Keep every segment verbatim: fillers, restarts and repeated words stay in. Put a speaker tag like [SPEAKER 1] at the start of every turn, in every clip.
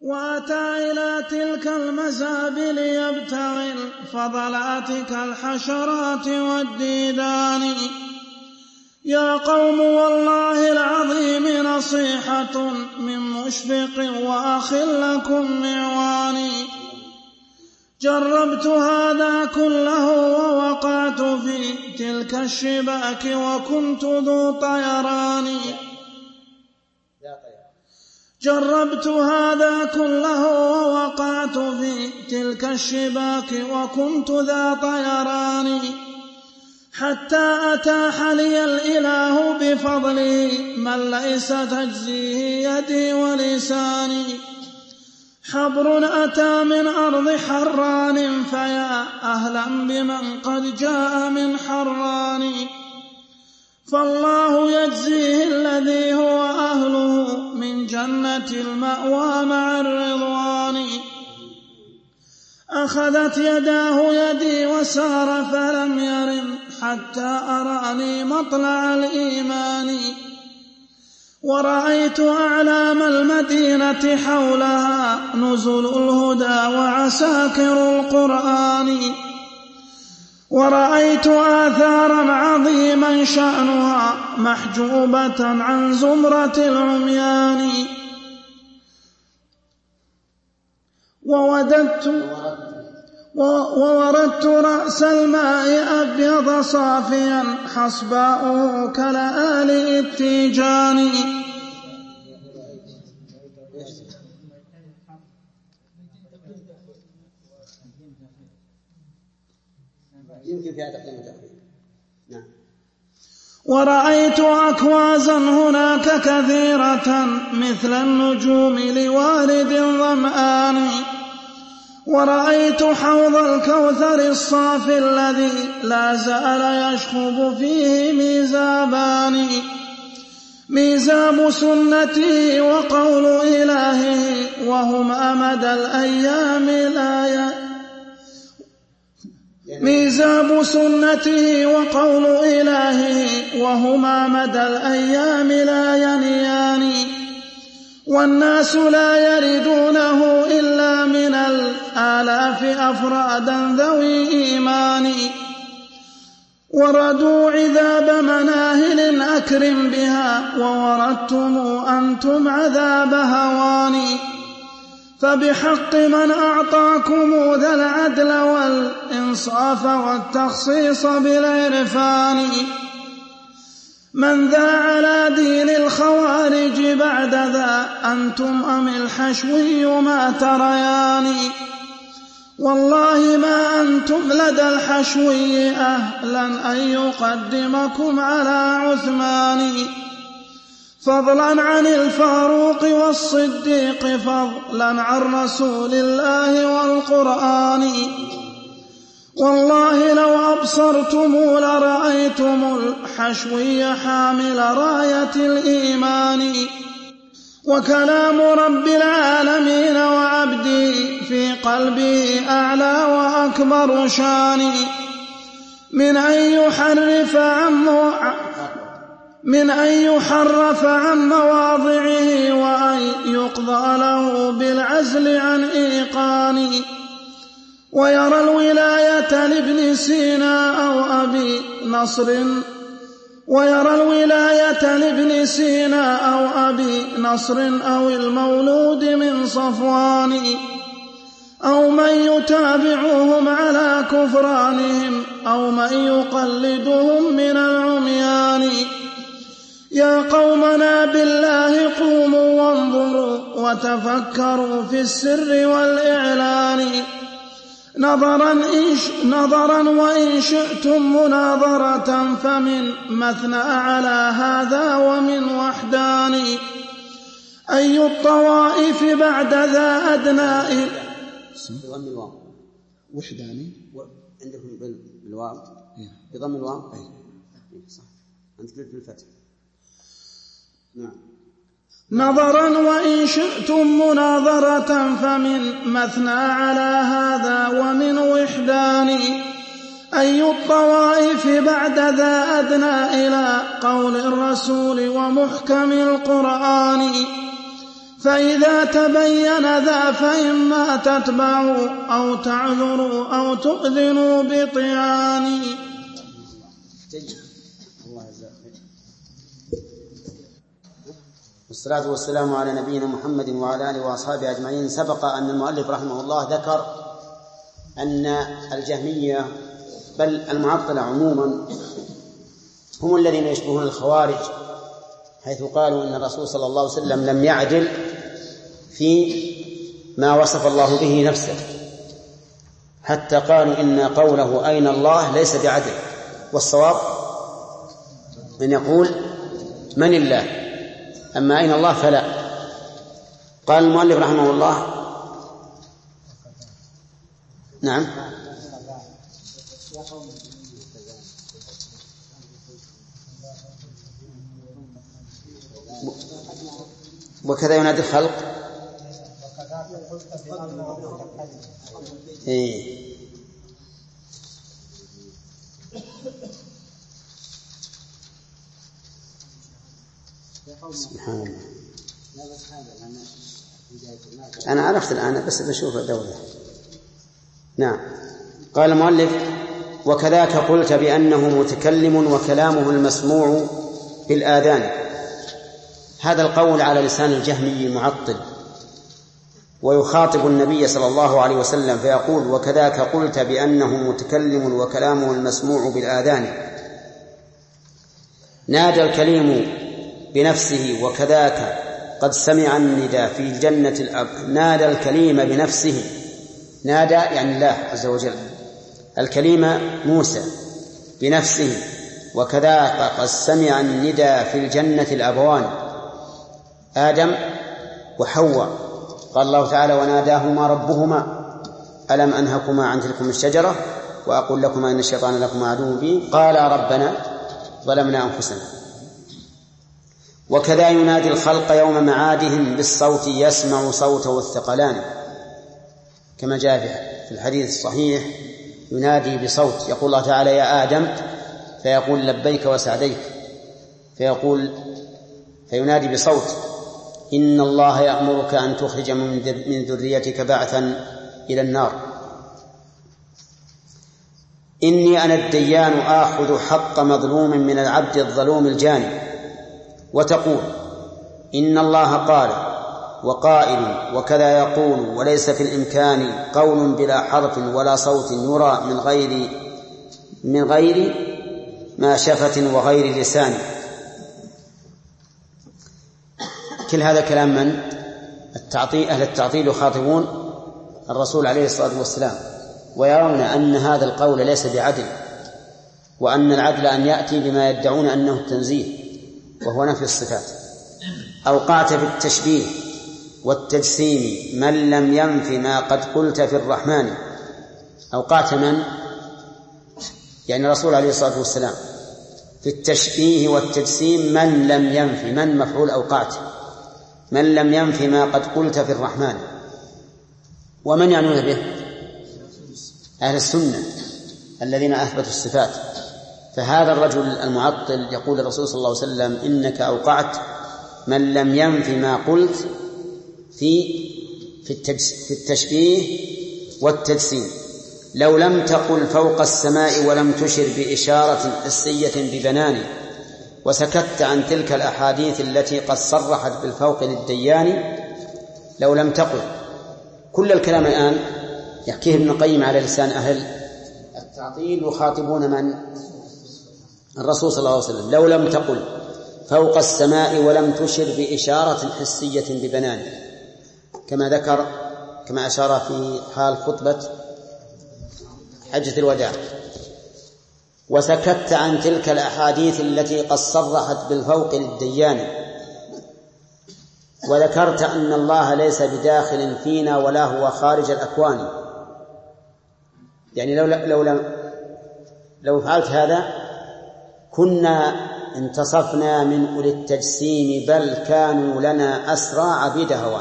[SPEAKER 1] وأتى إلى تلك المزابل يبتغي الفضلات كالحشرات والديدان. يا قوم والله العظيم نصيحة من مشفق وأخ لكم معواني. جربت هذا كله ووقعت في تلك الشباك وكنت ذو طيران. جربت هذا كله ووقعت في تلك الشباك وكنت ذا طيران. حتى أتاح لي الإله بفضله من ليس تجزيه يدي ولساني. حبر أتى من أرض حران فيا أهلا بمن قد جاء من حران. فالله يجزيه الذي هو أهله من جنة المأوى مع الرضوان. أخذت يداه يدي وسار فلم يرم حتى أراني مطلع الإيمان. ورأيت أعلام المدينة حولها نزل الهدى وعساكر القرآن. ورأيت آثارا عظيما شأنها محجوبة عن زمرة العميان. ووددت ووردت رأس الماء أبيض صافيا حصباؤه كلآل التيجان.
[SPEAKER 2] يمكن فيها تقديم وتأخير. نعم.
[SPEAKER 1] ورأيت أكوازا هناك كثيرة مثل النجوم لوارد ظمآن. ورأيت حوض الكوثر الصافي الذي لا زال يشخب فيه ميزابان. ميزاب سنته وقول إلهه وهما مدى الأيام لا ي... ميزاب سنته وقول إلهه وهما مدى الأيام لا ينيان. والناس لا يردونه إلا من الآلاف أفرادا ذوي إيمان. وردوا عذاب مناهل أكرم بها ووردتم أنتم عذاب هواني. فبحق من أعطاكم ذا العدل والإنصاف والتخصيص بالعرفان. من ذا على دين الخوارج بعد ذا أنتم أم الحشوي ما تريان. والله ما أنتم لدى الحشوي أهلا أن يقدمكم على عثمان. فضلا عن الفاروق والصديق فضلا عن رسول الله والقرآن. والله لو أبصرتم لرأيتم الحشوي حامل راية الإيمان. وكلام رب العالمين وعبدي في قلبي أعلى وأكبر شان. من أن يحرف عن من أن يحرف عن مواضعه وأن يقضى له بالعزل عن إيقان. ويرى الولاية لابن سينا أو أبي نصر ويرى الولاية لابن سينا أو أبي نصر أو المولود من صفوان. أو من يتابعهم على كفرانهم أو من يقلدهم من العميان. يا قومنا بالله قوموا وانظروا وتفكروا في السر والإعلان. نظرا, إنش نظرا وإن شئتم مناظرة فمن مثنى على هذا ومن وحدان. أي الطوائف بعد ذا أدنى
[SPEAKER 2] بضم الواو
[SPEAKER 3] وحداني
[SPEAKER 2] عندكم بالواو بضم الواو صح أنت قلت بالفتح. نعم.
[SPEAKER 1] نظرا وإن شئتم مناظرة فمن مثنى على هذا ومن وحدان. أي الطوائف بعد ذا أدنى إلى قول الرسول ومحكم القرآن. فإذا تبين ذا فإما تتبعوا أو تعذروا أو تؤذنوا بطعان.
[SPEAKER 2] والصلاة والسلام على نبينا محمد وعلى آله وأصحابه أجمعين. سبق أن المؤلف رحمه الله ذكر أن الجهمية بل المعطلة عموما هم الذين يشبهون الخوارج، حيث قالوا إن الرسول صلى الله عليه وسلم لم يعدل في ما وصف الله به نفسه، حتى قالوا إن قوله أين الله ليس بعدل، والصواب من يقول من الله، أما أين الله فلا. قال المؤلف رحمه الله نعم وكذا ينادي الخلق إيه. سبحان الله. أنا عرفت الآن بس بشوف الدولة. نعم. قال المؤلف وكذاك قلت بأنه متكلم وكلامه المسموع بالآذان. هذا القول على لسان الجهمي المعطل، ويخاطب النبي صلى الله عليه وسلم فيقول وكذاك قلت بأنه متكلم وكلامه المسموع بالآذان. نادى الكليم بنفسه وكذاك قد سمع النداء في الجنة الأب. نادى الكليم بنفسه، نادى يعني الله عز وجل، الكليم موسى بنفسه، وكذاك قد سمع النداء في الجنة الأبوان آدم وحواء. قال الله تعالى وناداهما ربهما ألم أنهكما عن تلكم الشجرة وأقول لكما إن الشيطان لكما عدو مبين قالا ربنا ظلمنا أنفسنا. وكذا ينادي الخلق يوم معادهم بالصوت يسمع صوته الثقلان، كما جاء في الحديث الصحيح ينادي بصوت، يقول الله تعالى يا آدم فيقول لبيك وسعديك، فيقول فينادي بصوت إن الله يأمرك أن تخرج من ذريتك بعثا إلى النار. إني أنا الديان آخذ حق مظلوم من العبد الظلوم الجاني. وتقول إن الله قال وقائل وكذا يقول وليس في الإمكان قول بلا حرف ولا صوت يرى من غير من غير ما شفة وغير لسان. كل هذا كلام من؟ التعطيل. أهل التعطيل يخاطبون الرسول عليه الصلاة والسلام ويرون أن هذا القول ليس بعدل، وأن العدل أن يأتي بما يدعون أنه التنزيه وهو نفي الصفات. أوقعت في التشبيه والتجسيم من لم ينف ما قد قلت في الرحمن. أوقعت من؟ يعني الرسول عليه الصلاة والسلام في التشبيه والتجسيم من لم ينف، من مفعول أوقعت، من لم ينف ما قد قلت في الرحمن. ومن يعنون به؟ أهل السنة الذين أثبتوا الصفات. فهذا الرجل المعطل يقول الرسول صلى الله عليه وسلم إنك أوقعت من لم ينف ما قلت في في التشبيه والتجسيم. لو لم تقل فوق السماء ولم تشر بإشارة حسية ببنان وسكت عن تلك الأحاديث التي قد صرحت بالفوق للديان. لو لم تقل كل الكلام الآن يحكيه ابن القيم على لسان أهل التعطيل يخاطبون من؟ الرسول صلى الله عليه وسلم. لو لم تقل فوق السماء ولم تشر بإشارة حسية ببنان، كما ذكر كما أشار في حال خطبة حجة الوداع. وسكت عن تلك الأحاديث التي قد صرحت بالفوق للديان. وذكرت أن الله ليس بداخل فينا ولا هو خارج الأكوان. يعني لو لو لو, لو فعلت هذا كنا انتصفنا من أولي التجسيم بل كانوا لنا أسرى عبيد هوان.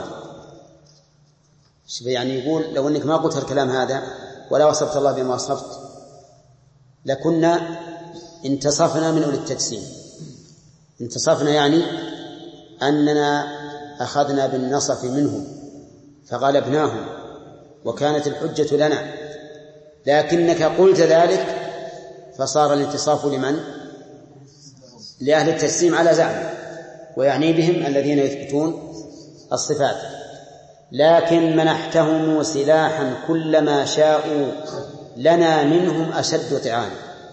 [SPEAKER 2] يعني يقول لو أنك ما قلت الكلام هذا ولا وصفت الله بما وصفت لكنا انتصفنا من أولي التجسيم. انتصفنا يعني أننا أخذنا بالنصف منهم فغلبناهم وكانت الحجة لنا، لكنك قلت ذلك فصار الانتصاف لمن؟ لأهل التجسيم على زعمه، ويعني بهم الذين يثبتون الصفات. لكن منحتهم سلاحا كلما شاءوا لنا منهم أشد طعانا.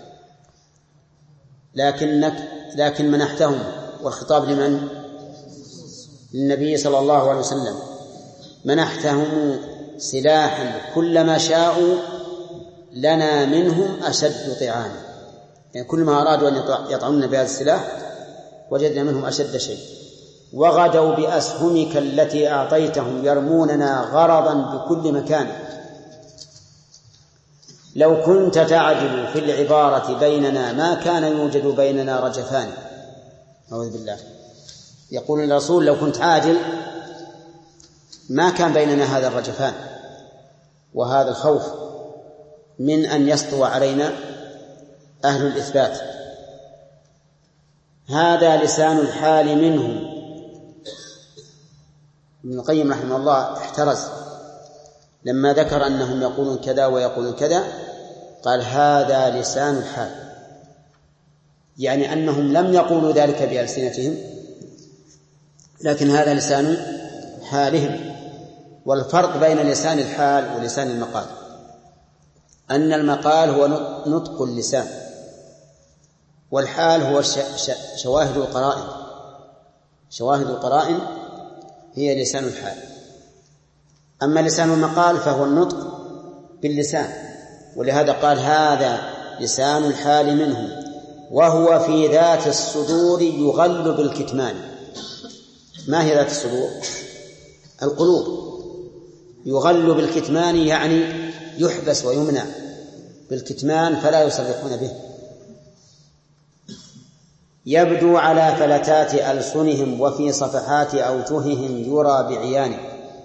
[SPEAKER 2] لكنك لكن منحتهم، والخطاب لمن؟ للنبي صلى الله عليه وسلم. منحتهم سلاحا كلما شاءوا لنا منهم أشد طعانا، يعني كل ما أرادوا أن يطعنون بهذا السلاح وجدنا منهم أشد شيء. وغدوا بأسهمك التي أعطيتهم يرموننا غرضا بكل مكان. لو كنت تعدل في العبارة بيننا ما كان يوجد بيننا رجفان. أعوذ بالله. يقول الرسول لو كنت عادل ما كان بيننا هذا الرجفان وهذا الخوف من أن يسطو علينا أهل الإثبات. هذا لسان الحال منهم. ابن القيم رحمه الله احترز لما ذكر أنهم يقولون كذا ويقولون كذا، قال هذا لسان الحال، يعني أنهم لم يقولوا ذلك بألسنتهم لكن هذا لسان حالهم. والفرق بين لسان الحال ولسان المقال أن المقال هو نطق اللسان، والحال هو شواهد القرائن. شواهد القرائن هي لسان الحال. أما لسان المقال فهو النطق باللسان، ولهذا قال هذا لسان الحال منهم وهو في ذات الصدور يغل بالكتمان. ما هي ذات الصدور؟ القلوب. يغل بالكتمان يعني يحبس ويمنع بالكتمان فلا يصرحون به. يبدو على فلتات ألسنهم وفي صفحات أوجههم يرى بعيانه.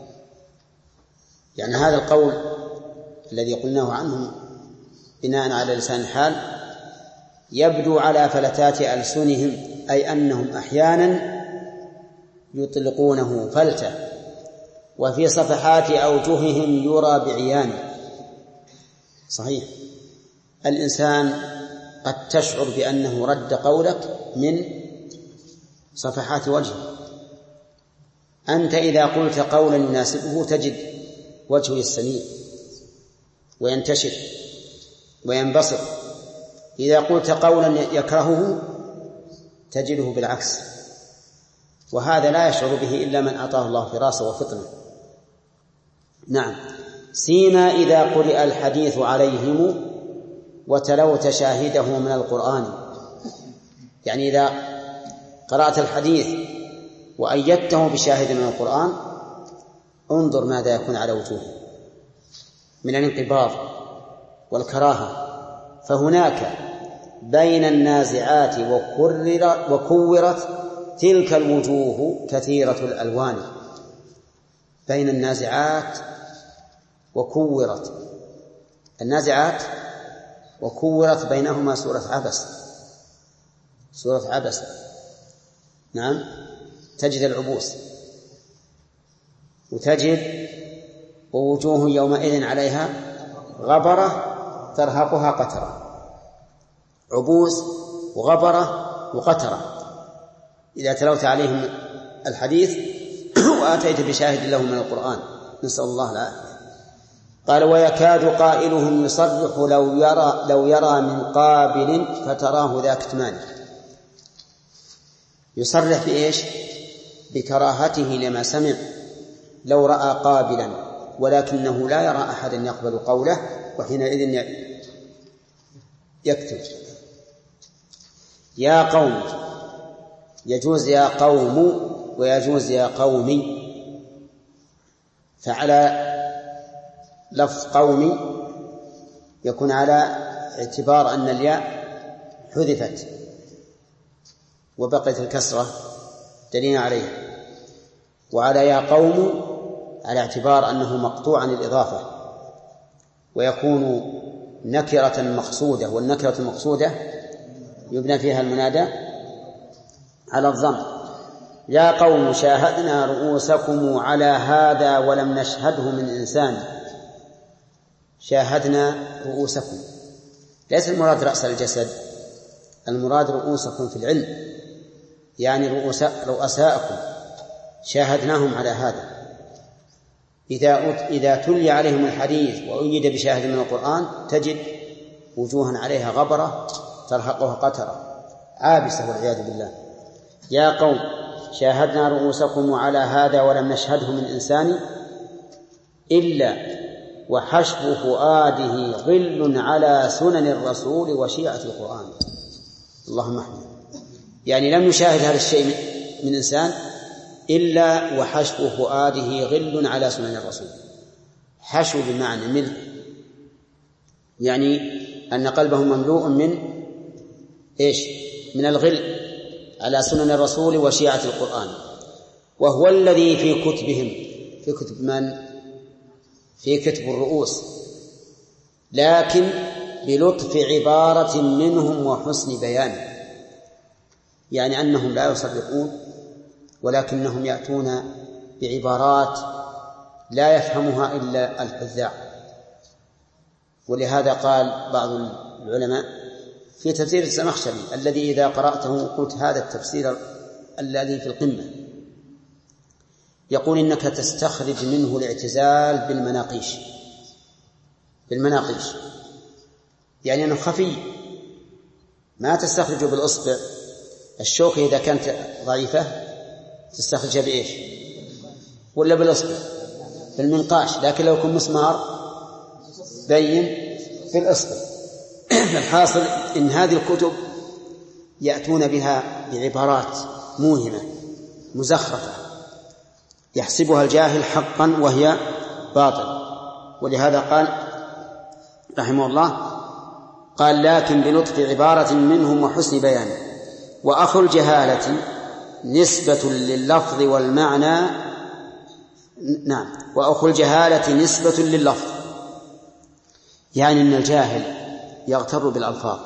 [SPEAKER 2] يعني هذا القول الذي قلناه عنهم بناء على لسان الحال يبدو على فلتات ألسنهم، أي أنهم أحيانا يطلقونه فلتة. وفي صفحات أوجههم يرى بعيانه. صحيح الإنسان قد تشعر بأنه رد قولك من صفحات وجهه. أنت إذا قلت قولا يناسبه تجد وجهه يستنير وينتشر وينبسط. إذا قلت قولا يكرهه تجده بالعكس، وهذا لا يشعر به إلا من أعطاه الله فراسة وفطنة. نعم. سيما إذا قرئ الحديث عليهم وتلوت شاهده من القرآن. يعني إذا قرأت الحديث وأيدته بشاهد من القرآن انظر ماذا يكون على وجوهه من الانقباض والكراهة. فهناك بين النازعات وكرر وكورت تلك الوجوه كثيرة الألوان. بين النازعات وكورت، النازعات وكورت بينهما سورة عبس. سورة عبس نعم تجد العبوس، وتجد ووجوه يومئذ عليها غبرة ترهقها قترة. عبوس وغبرة وقترة. إذا تلوت عليهم الحديث وآتيت بشاهد له من القرآن نسأل الله العافية. قال ويكاد قائلهم يصرح لو يرى, لو يرى من قابل فتراه ذا كتمان. يصرح بإيش؟ بكراهته لما سمع لو رأى قابلا، ولكنه لا يرى أحدا يقبل قوله وحينئذ يكتب. يا قوم يجوز يا قوم ويجوز يا قومي. فعلى لفظ قومي يكون على اعتبار أن الياء حذفت وبقيت الكسرة دليل عليه، وعلى يا قوم على اعتبار أنه مقطوع عن الإضافة ويكون نكرة مقصودة، والنكرة المقصودة يبنى فيها المنادى على الضم. يا قوم شاهدنا رؤوسكم على هذا ولم نشهده من إنسان. شاهدنا رؤوسكم، ليس المراد رأس الجسد، المراد رؤوسكم في العلم، يعني رؤساء رؤساءكم شاهدناهم على هذا. إذا إذا تلي عليهم الحديث وأيد بشاهد من القرآن تجد وجوها عليها غبرة ترهقها قترة عابسة والعياذ بالله. يا قوم شاهدنا رؤوسكم على هذا ولم نشهده من إنسان إلا وحشو فؤاده غل على سنن الرسول وشيعة القرآن. اللهم احمد. يعني لم يشاهد هذا الشيء من إنسان إلا وحشو فؤاده غل على سنن الرسول. حشو بمعنى ملء، يعني أن قلبه مملوء من إيش؟ من الغل على سنن الرسول وشيعة القرآن، وهو الذي في كتبهم، في كتب من؟ في كتب الرؤوس، لكن بلطف عبارة منهم وحسن بيان، يعني أنهم لا يصدقون ولكنهم يأتون بعبارات لا يفهمها إلا الحذاق. ولهذا قال بعض العلماء في تفسير الزمخشري الذي إذا قرأته قلت هذا التفسير الذي في القمة، يقول إنك تستخرج منه الاعتزال بالمناقيش، بالمناقيش يعني أنه خفي، ما تستخرجه بالأصبع. الشوكة إذا كانت ضعيفة تستخرجها بإيش؟ ولا بالأصبع؟ بالمنقاش. لكن لو يكون مسمار بين في الأصبع. الحاصل إن هذه الكتب يأتون بها بعبارات موهمة مزخرفة يحسبها الجاهل حقا وهي باطل. ولهذا قال رحمه الله، قال لكن بلطف عبارة منهم وحسن بيان. وأخو الجهالة نسبة لللفظ والمعنى. نعم، وأخو الجهالة نسبة لللفظ، يعني أن الجاهل يغتر بالألفاظ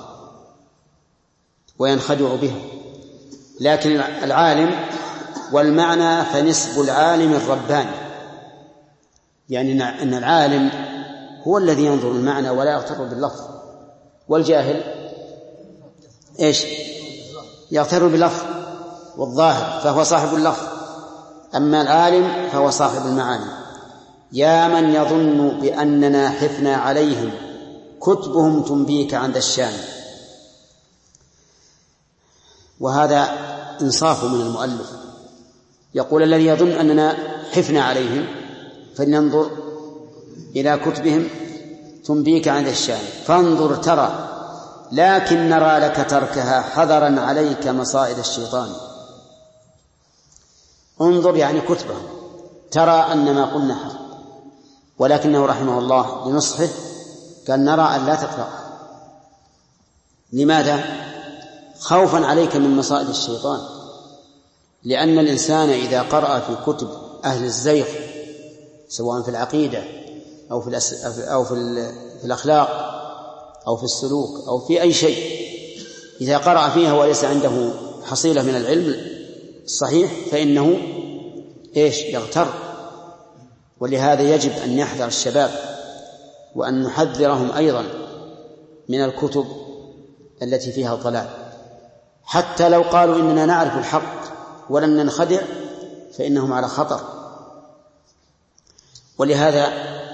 [SPEAKER 2] وينخدع بها، لكن العالم والمعنى فنسب العالم الرباني، يعني أن العالم هو الذي ينظر المعنى ولا يغتر باللفظ، والجاهل إيش؟ يغتر باللفظ والظاهر فهو صاحب اللفظ، أما العالم فهو صاحب المعاني. يا من يظن بأننا حفنا عليهم كتبهم تنبيك عند الشام. وهذا إنصاف من المؤلف، يقول الذي يظن أننا حفنا عليهم فلننظر إلى كتبهم تنبيك عند الشام، فانظر ترى لكن نرى لك تركها حذرا عليك مصائد الشيطان. انظر يعني كتبهم، ترى أن ما قلنا حق، ولكنه رحمه الله بنصحه قال نرى أن لا تقرأ. لماذا؟ خوفا عليك من مصائد الشيطان، لأن الإنسان إذا قرأ في كتب أهل الزيغ سواء في العقيدة أو في, الأس... أو في, ال... في الأخلاق أو في السلوك أو في أي شيء، إذا قرأ فيها وليس عنده حصيلة من العلم الصحيح فإنه إيش؟ يغتر. ولهذا يجب أن يحذر الشباب وأن نحذرهم أيضا من الكتب التي فيها ضلال، حتى لو قالوا إننا نعرف الحق ولن ننخدع فإنهم على خطر. ولهذا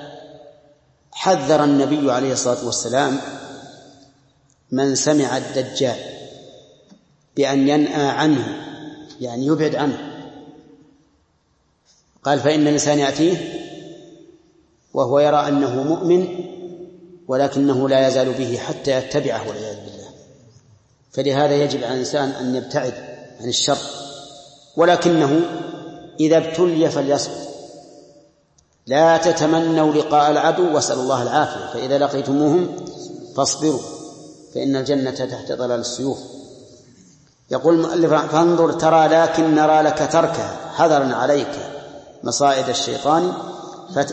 [SPEAKER 2] حذر النبي عليه الصلاة والسلام من سمع الدجال بأن ينأى عنه، يعني يبعد عنه. قال فإن الإنسان يأتيه وهو يرى أنه مؤمن ولكنه لا يزال به حتى يتبعه والعياذ بالله. فلهذا يجب على الإنسان أن يبتعد عن الشر، ولكنه إذا ابتلي فليصبر. لا تتمنوا لقاء العدو واسألوا الله العافية، فإذا لقيتموهم فاصبروا فإن الجنة تحت ظلال السيوف. يقول المؤلف فانظر ترى لكن نرى لك تركها حذرا عليك مصائد الشيطان فت...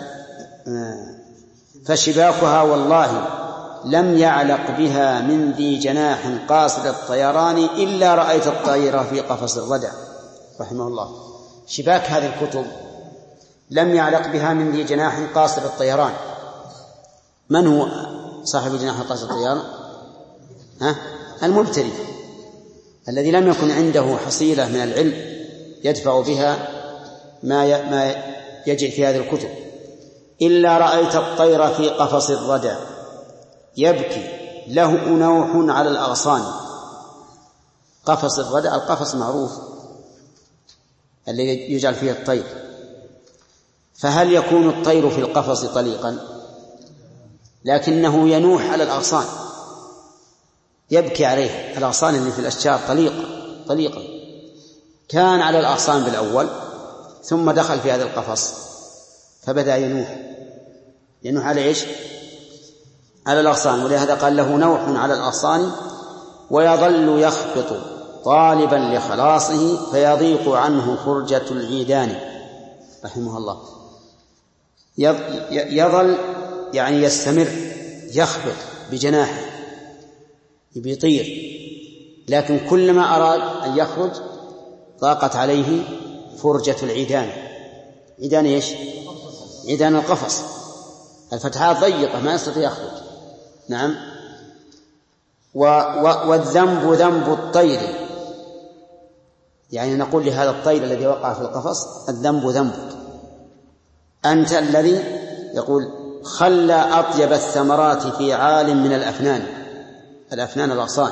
[SPEAKER 2] فشباكها والله لم يعلق بها من ذي جناح قاصد الطيران إلا رأيت الطير في قفص الردى. رحمه الله: شباك هذه الكتب لم يعلق بها من ذي جناح قاصر الطيران. من هو صاحب جناح قاصر الطيران؟ ها؟ المبتدئ الذي لم يكن عنده حصيلة من العلم يدفع بها ما ما يجد في هذه الكتب. إلا رأيت الطير في قفص الردى يبكي له نوح على الأغصان. قفص الردى، القفص معروف الذي يجعل فيه الطير، فهل يكون الطير في القفص طليقا؟ لكنه ينوح على الأغصان، يبكي عليه. الأغصان اللي في الأشجار طليق طليقا، كان على الأغصان بالأول ثم دخل في هذا القفص فبدأ ينوح ينوح على إيش؟ على الأغصان. ولهذا قال له نوح على الأغصان ويظل يخبط طالبا لخلاصه فيضيق عنه فرجة العيدان. رحمه الله. يظل يعني يستمر يخبط بجناحه بيطير، لكن كلما أراد أن يخرج ضاقت عليه فرجة العيدان. عيدان إيش؟ عيدان القفص، الفتحات ضيقة ما يستطيع يخرج. نعم. و و والذنب ذنب الطير، يعني نقول لهذا الطير الذي وقع في القفص: الذنب ذنبك أنت الذي يقول خلى أطيب الثمرات في عال من الأفنان. الأفنان الأغصان.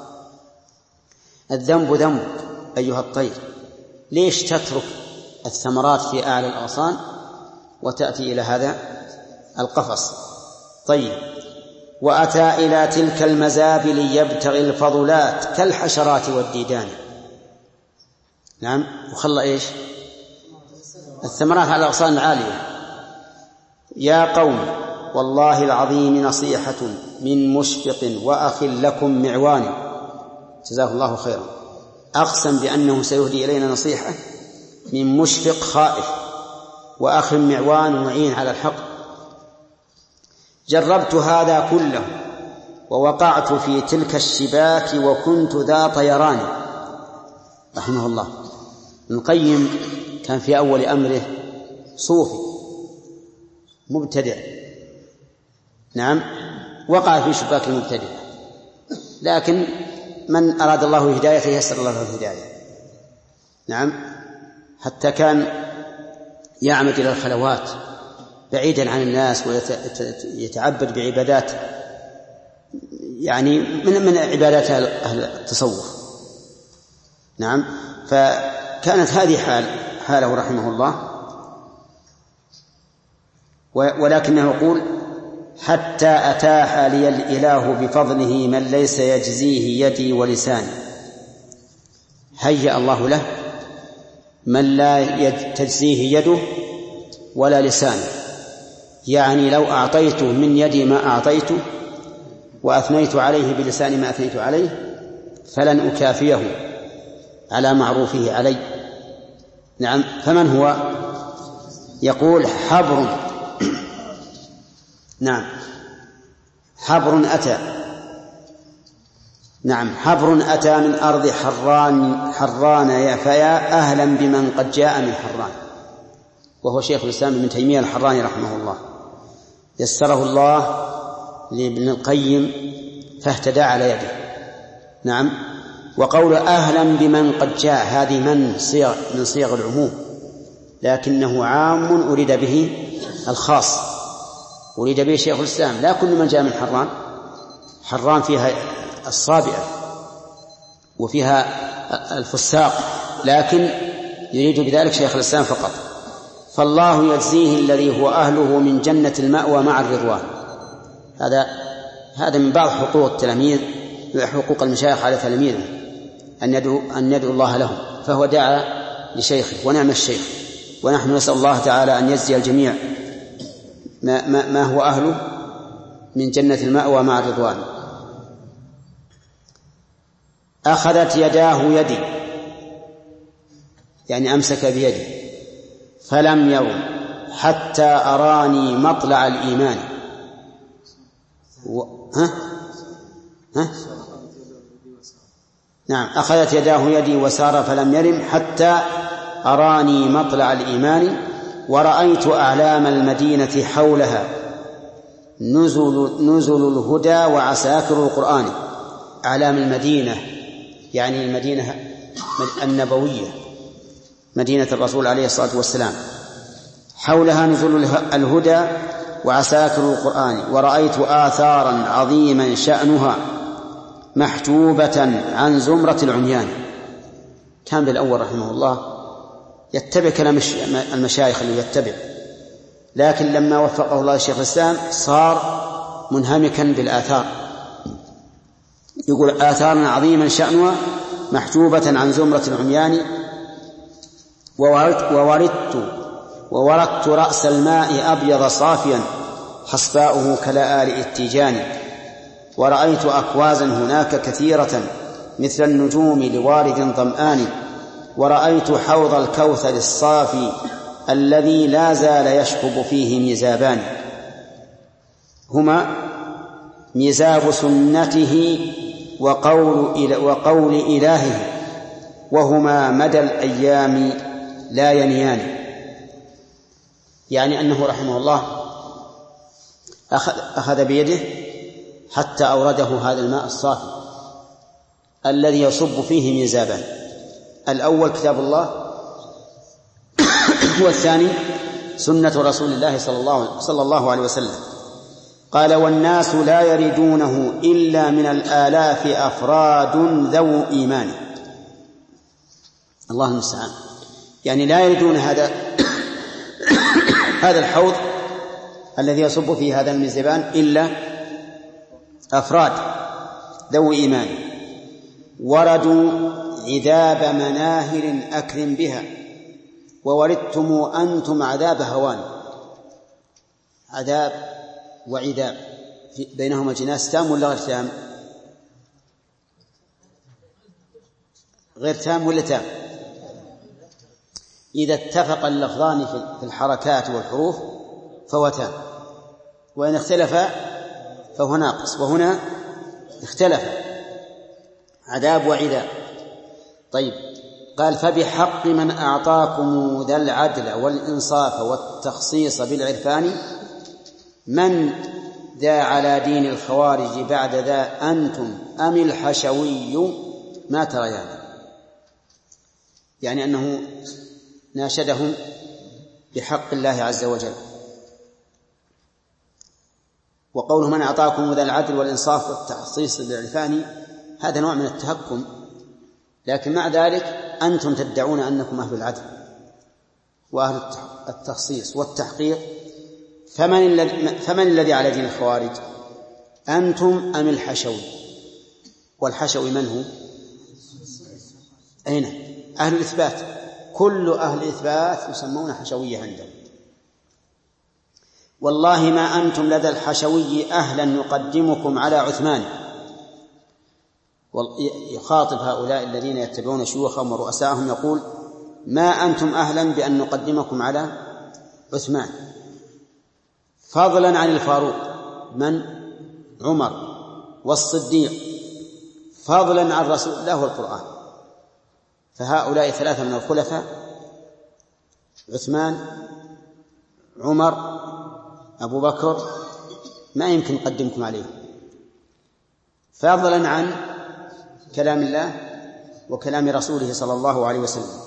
[SPEAKER 2] الذنب ذنبك أيها الطير، ليش تترك الثمرات في أعلى الأغصان وتأتي إلى هذا القفص؟ طيب. وأتى إلى تلك المزابل يبتغي الفضلات كالحشرات والديدان. نعم. وخلى إيش؟ الثمرات على الأغصان العالية. يا قوم والله العظيم نصيحة من مشفق وأخ لكم معوان. جزاه الله خيرا. أقسم بأنه سيهدي إلينا نصيحة من مشفق خائف وأخ معوان معين على الحق. جربت هذا كله ووقعت في تلك الشباك وكنت ذا طيران. رحمه الله. ابن القيم كان في أول أمره صوفي مبتدع. نعم. وقع في شباك المبتدع، لكن من أراد الله هدايته يسر الله الهداية. نعم. حتى كان يعمد إلى الخلوات بعيدا عن الناس ويتعبد بعبادات يعني من من عبادات أهل التصوف. نعم. فكانت هذه حال حاله رحمه الله. ولكنه يقول: حتى أتاح لي الإله بفضله من ليس يجزيه يدي ولساني. هيأ الله له من لا تجزيه يده ولا لسانه، يعني لو أعطيته من يدي ما أعطيته وأثنيت عليه بلساني ما أثنيت عليه فلن أكافيه على معروفه علي. نعم. فمن هو؟ يقول: حبر. نعم. حبر أتى. نعم. حبر أتى من أرض حران حران فيا أهلا بمن قد جاء من حران. وهو شيخ الإسلام ابن تيمية الحراني رحمه الله. يسره الله لابن القيم فاهتدى على يده. نعم. وقول أهلا بمن قد جاء هذه من صيغ من صيغ العموم، لكنه عام أريد به الخاص، أريد به شيخ الإسلام. لا كل من جاء من حران. حران فيها الصابئة وفيها الفساق، لكن يريد بذلك شيخ الإسلام فقط. فالله يجزيه الذي هو أهله من جنة المأوى مع الرضوان. هذا هذا من بعض حقوق التلاميذ، حقوق المشايخ على تلاميذه، أن يدعو أن يدعو الله لهم. فهو دعا لشيخه ونعم الشيخ. ونحن نسأل الله تعالى أن يجزي الجميع ما, ما, ما هو أهله من جنة المأوى مع الرضوان. أخذت يداه يدي، يعني أمسك بيدي، فلم يرم حتى أراني مطلع الإيمان. و... ها؟ ها؟ نعم أخذت يداه يدي وسار فلم يرم حتى أراني مطلع الإيمان ورأيت أعلام المدينة حولها نزل, نزل الهدى وعساكر القرآن. أعلام المدينة يعني المدينة النبوية مدينة الرسول عليه الصلاة والسلام، حولها نزل الهدى وعساكر القرآن. ورأيت آثارا عظيما شأنها محجوبة عن زمرة العميان. كان بالأول رحمه الله يتبع كلام المشايخ اللي يتبع، لكن لما وفقه الله الشيخ الإسلام صار منهمكا بالآثار. يقول آثارا عظيما شأنها محجوبة عن زمرة العميان. ووردت ووردت رأس الماء أبيض صافيا حصباؤه كلآل التيجان. ورأيت أكوازا هناك كثيرة مثل النجوم لوارد ظمآن. ورأيت حوض الكوثر الصافي الذي لا زال يشكب فيه ميزابان، هما ميزاب سنته وقول, وقول إلهه، وهما مدى الأيام لا ينيان. يعني أنه رحمه الله أخذ, أخذ بيده حتى أورده هذا الماء الصافي الذي يصب فيه ميزابان، الأول كتاب الله والثاني سنة رسول الله صلى الله, صلى الله عليه وسلم. قال والناس لا يردونه إلا من الآلاف أفراد ذو إيمان. الله المستعان. يعني لا يردون هذا هذا الحوض الذي يصب فيه هذا الميزابان إلا أفراد ذو إيمان. وردوا عذاب مناهر أكرم بها ووردتم أنتم عذاب هوان. عذاب وعذاب بينهما جناس تام ولا غير تام؟ غير تام ولا تام؟ إذا اتفق اللفظان في الحركات والحروف فهو تام، وإن اختلف فهو ناقص، وهنا اختلف عذاب وعذاب. طيب قال فبحق من أعطاكم ذا العدل والإنصاف والتخصيص بالعرفان من ذا على دين الخوارج بعد ذا أنتم أم الحشوي ما تريان. يعني أنه ناشدهم بحق الله عز وجل. وقوله من أعطاكم ذا العدل والإنصاف والتخصيص بالعرفان هذا نوع من التهكم، لكن مع ذلك أنتم تدعون أنكم أهل العدل وأهل التخصيص والتحقيق، فمن الذي فمن الذي على دين الخوارج؟ أنتم أم الحشوي؟ والحشوي من هو؟ أين؟ أهل الإثبات. كل أهل الإثبات يسمون حشوية عندهم. والله ما أنتم لدى الحشوي أهلا نقدمكم على عثمان. يخاطب هؤلاء الذين يتبعون شيوخهم ورؤساءهم يقول ما أنتم أهلا بأن نقدمكم على عثمان، فضلا عن الفاروق من عمر والصديق، فضلا عن رسول الله والقرآن. فهؤلاء ثلاثة من الخلفاء عثمان عمر أبو بكر ما يمكن نقدمكم عليهم، فضلا عن كلام الله وكلام رسوله صلى الله عليه وسلم.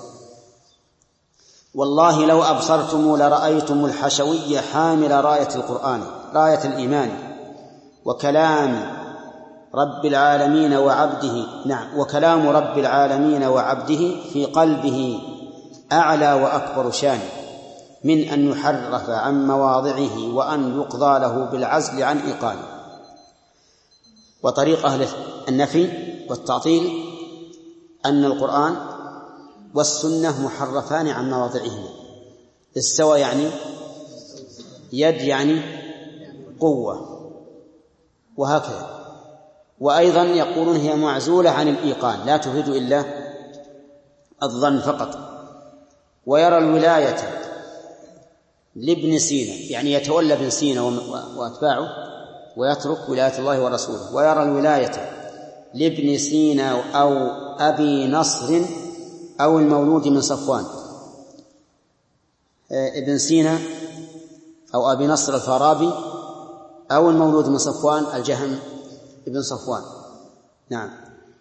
[SPEAKER 2] والله لو أبصرتم لرأيتم الحشوي حامل راية القرآن راية الإيمان وكلام رب العالمين وعبده نعم وكلام رب العالمين وعبده في قلبه أعلى وأكبر شان من أن يحرف عن مواضعه وأن يقضى له بالعزل عن إيقانه. وطريق أهل النفي والتعطيل أن القرآن والسنة محرفان عن مواضعهما. استوى يعني يد يعني قوة وهكذا. وأيضا يقولون هي معزولة عن الإيقان لا تفيد إلا الظن فقط. ويرى الولاية لابن سينا يعني يتولى ابن سينا وأتباعه ويترك ولاية الله ورسوله. ويرى الولاية لابن سينا أو أبي نصر أو المولود من صفوان. ابن سينا أو أبي نصر الفارابي أو المولود من صفوان الجهم ابن صفوان. نعم.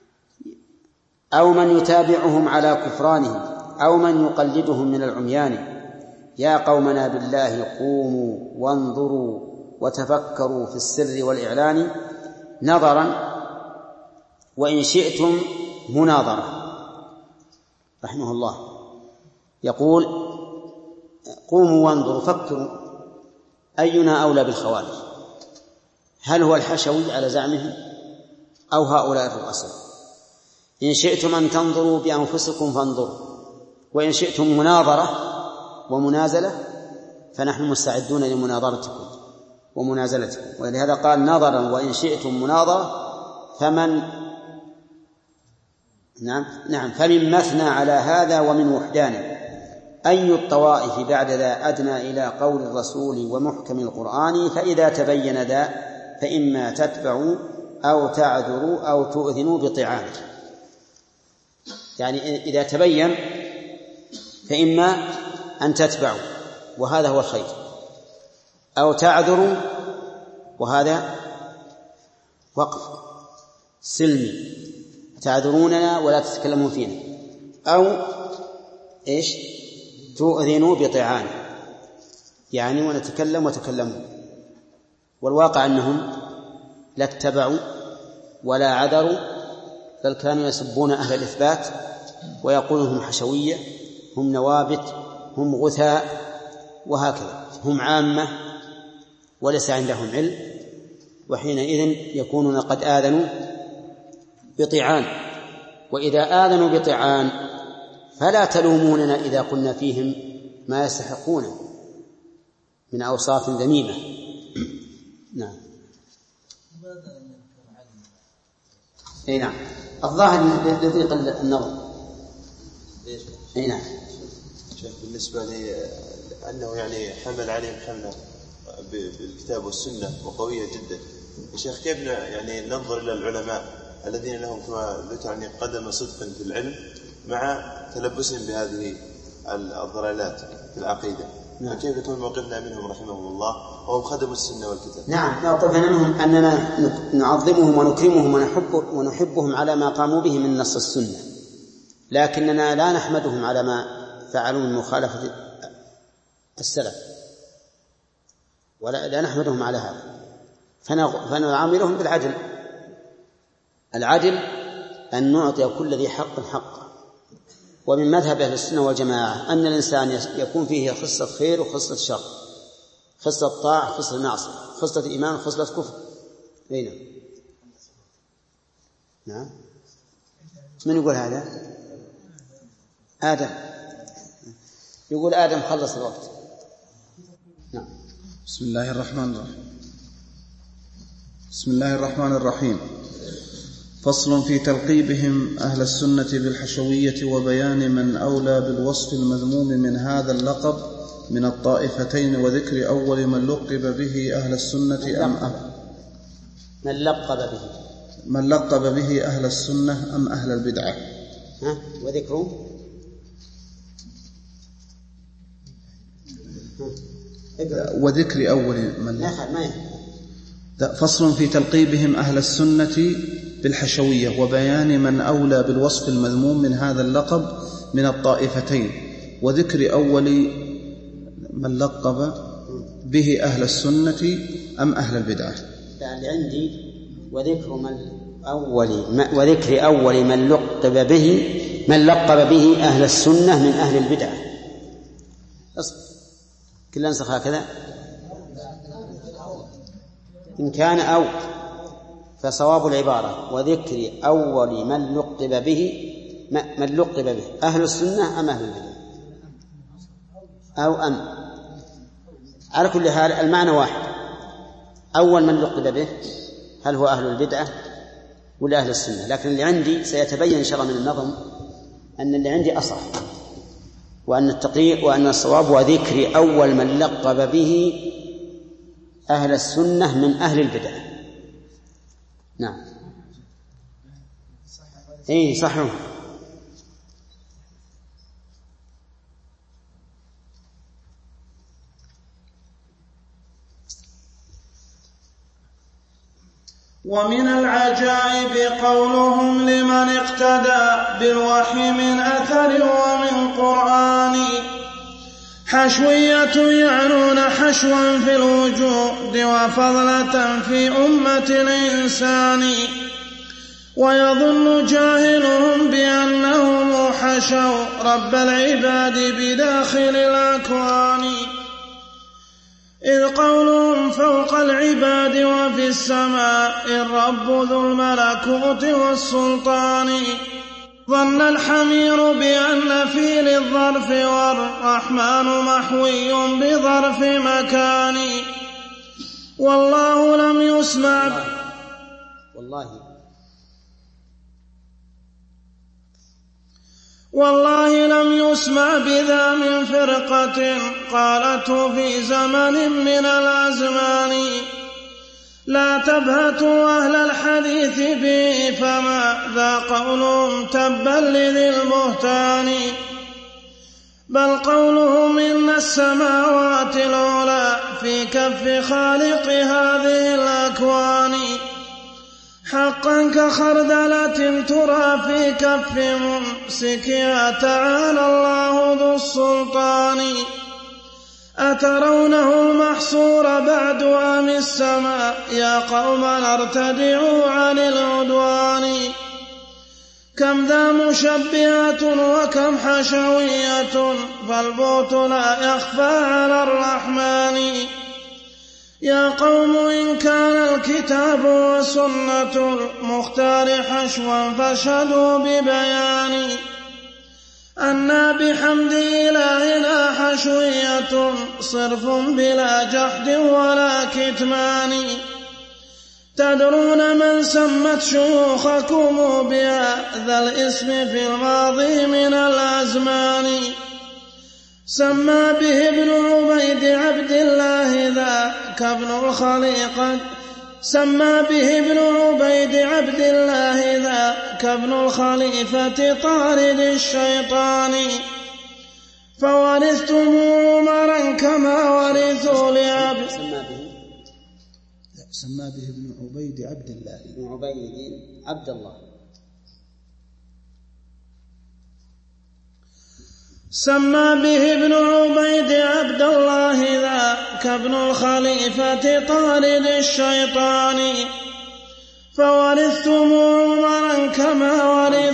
[SPEAKER 2] أو من يتابعهم على كفرانهم أو من يقلدهم من العميان. يا قومنا بالله قوموا وانظروا وتفكروا في السر والإعلان نظرا وإن شئتم مناظرة. رحمه الله يقول قوموا وانظروا فكروا أينا أولى بالخوارج، هل هو الحشوي على زعمهم أو هؤلاء الرؤساء؟ إن شئتم أن تنظروا بأنفسكم فانظروا، وإن شئتم مناظرة ومنازلة فنحن مستعدون لمناظرتكم ومنازلتكم. ولهذا قال نظرا وإن شئتم مناظرة فمن نعم نعم فمن مثنى على هذا ومن وحدان أي الطوائف بعد ذا أدنى إلى قول الرسول ومحكم القرآن. فإذا تبين ذا فإما تتبعوا أو تعذروا أو تؤذنوا بطعانه. يعني إذا تبين فإما أن تتبعوا وهذا هو الخير، أو تعذروا وهذا وقف سلمي تعذروننا ولا تتكلمون فينا، أو إيش تؤذنوا بطعان يعني ونتكلم وتكلموا. والواقع أنهم لا اتبعوا ولا عذروا، بل كانوا يسبون أهل الإثبات ويقولون هم حشوية، هم نوابت، هم غثاء، وهكذا هم عامة وليس عندهم علم، وحينئذ يكونون قد آذنوا بطعان. وإذا آذنوا بطعان فلا تلوموننا إذا قلنا فيهم ما يستحقون من أوصاف ذميمة. نعم. أي نعم. الظاهر لضيق النظر. أي نعم.
[SPEAKER 3] بالنسبة لي أنه يعني حمل عليهم حملة بالكتاب والسنة وقوية جدا. يا شيخ كيف يعني ننظر إلى العلماء الذين لهم كما ذكرني قدم صدق في العلم مع تلبسهم بهذه الضلالات في العقيدة؟ نعم. فكيف يكون موقفنا منهم رحمهم الله وهم خدموا السنة والكتاب؟
[SPEAKER 2] نعم، موقفنا منهم أننا نعظمهم ونكرمهم ونحب ونحبهم على ما قاموا به من نص السنة، لكننا لا نحمدهم على ما فعلوا من مخالفة السلف، ولا لا نحمدهم على هذا، فنعاملهم بالعدل. العدل أن نعطي كل ذي حق حقه. ومن مذهب أهل السنة والجماعة أن الإنسان يكون فيه خصلة خير وخصلة شر، خصلة طاعة خصلة معصية، خصلة إيمان وخصلة كفر. أين؟ نعم. من يقول هذا؟ آدم يقول آدم خلص الوقت. نعم.
[SPEAKER 1] بسم الله الرحمن الرحيم. بسم الله الرحمن الرحيم. فصل في تلقيبهم أهل السنة بالحشوية وبيان من أولى بالوصف المذموم من هذا اللقب من الطائفتين، وذكر أول من لقب به أهل السنة أم أهل
[SPEAKER 2] من لقب به
[SPEAKER 1] من لقب به أهل السنة أم أهل البدعة.
[SPEAKER 2] ها وذكره
[SPEAKER 1] وذكر أول من
[SPEAKER 2] لا
[SPEAKER 1] فصل في تلقيبهم أهل السنة بالحشوية وبيان من أولى بالوصف المذموم من هذا اللقب من الطائفتين، وذكر أول من لقب به أهل السنة أم أهل البدعة.
[SPEAKER 2] يعني عندي وذكر من أول وذكر أول من لقب به من لقب به أهل السنة من أهل البدعة. أصل كل نسخ هكذا إن كان أو فصواب العبارة وذكر أول من لقب به من لقب به أهل السنة أم أهل البدعة أو أم. على كل حال المعنى واحد، أول من لقب به هل هو أهل البدعة ولا أهل السنة. لكن اللي عندي سيتبين إن شاء الله من النظم أن اللي عندي أصح، وأن التقرير وأن الصواب وذكر أول من لقب به أهل السنة من أهل البدعة. نعم. اي صحيح.
[SPEAKER 4] ومن العجائب قولهم لمن اقتدى بالوحي من أثر ومن قرآن، حشوية يعنون حشوا في الوجود وفضلة في أمة الإنسان، ويظن جاهلهم بأنهم حشوا رب العباد بداخل الأكوان، إذ قولهم فوق العباد وفي السماء الرب ذو الملكوت والسلطان، ظن الحمير بأن في للظرف والرحمن محوي بظرف مكان، والله لم يسمع
[SPEAKER 2] والله
[SPEAKER 4] والله لم يسمع بذا من فرقة قالته في زمن من الأزمان، لا تبهتوا أهل الحديث به فما ذا قولهم تبا لذي البهتان، بل قولهم إن السماوات العلى في كف خالق هذه الأكوان، حقا كخردلة ترى في كف ممسكها تعالى الله ذو السلطان، أترونه المحصور بعد أم السماء يا قوما ارتدعوا عن العدوان، كم ذا مشبهة وكم حشوية فالبوت لا يخفى على الرحمن، يا قوم إن كان الكتاب وسنة المختار حشوا فاشهدوا ببيان، أنا بحمد إلهنا حشوية صرف بلا جحد ولا كتمان، تدرون من سمت شيوخكم بهذا الاسم في الماضي من الأزمان، سمى به ابن عبيد عبد الله ذاك ابن الخليقة سمى به ابن عبيد عبد الله ذاك ابن الخليفة طارد الشيطان، فورثتم عمرا كما ورثوا لعبد
[SPEAKER 2] سمى به
[SPEAKER 1] سمى به ابن عبيد عبد الله
[SPEAKER 2] ابن عبيد عبد الله
[SPEAKER 4] سمى به ابن عبيد عبد الله ذاك ابن الخليفة طارد الشيطان، فورثتم عمرا كما ورث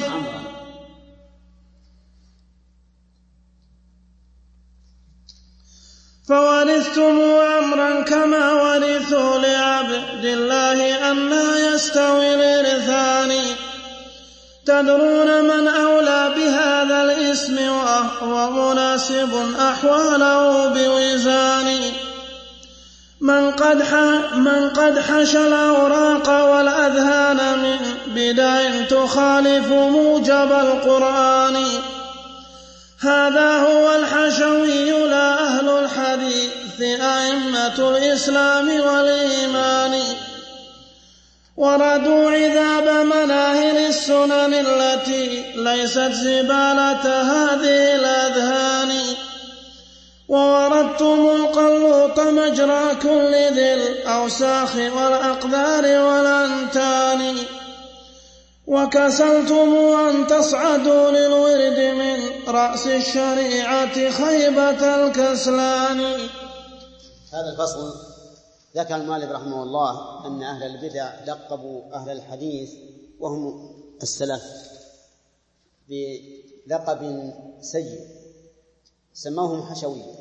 [SPEAKER 4] فورثتم أمرا كما ورثوا لعبد الله أنى يستوي الإرثان، تدرون من أولى بهذا الاسم وهو مناسب أحواله بوزان، من قد من قد حشى الأوراق والأذهان من بدع تخالف موجب القرآن، هذا هو الحشوي لا أهل الحديث أئمة الإسلام والإيمان، وردوا عذاب مناهل السنن التي ليست زبالة هذه الأذهان، ووردتم القلوط مجرى كل ذي الأوساخ والأقدار والأنتان، وكسلتم أن تصعدوا للورد من رأس الشريعة خيبة الكسلان.
[SPEAKER 2] هذا الفصل ذكر المؤلف رحمه الله أن أهل البدع لقبوا أهل الحديث وهم السلف بلقب سيء سموهم حشوية.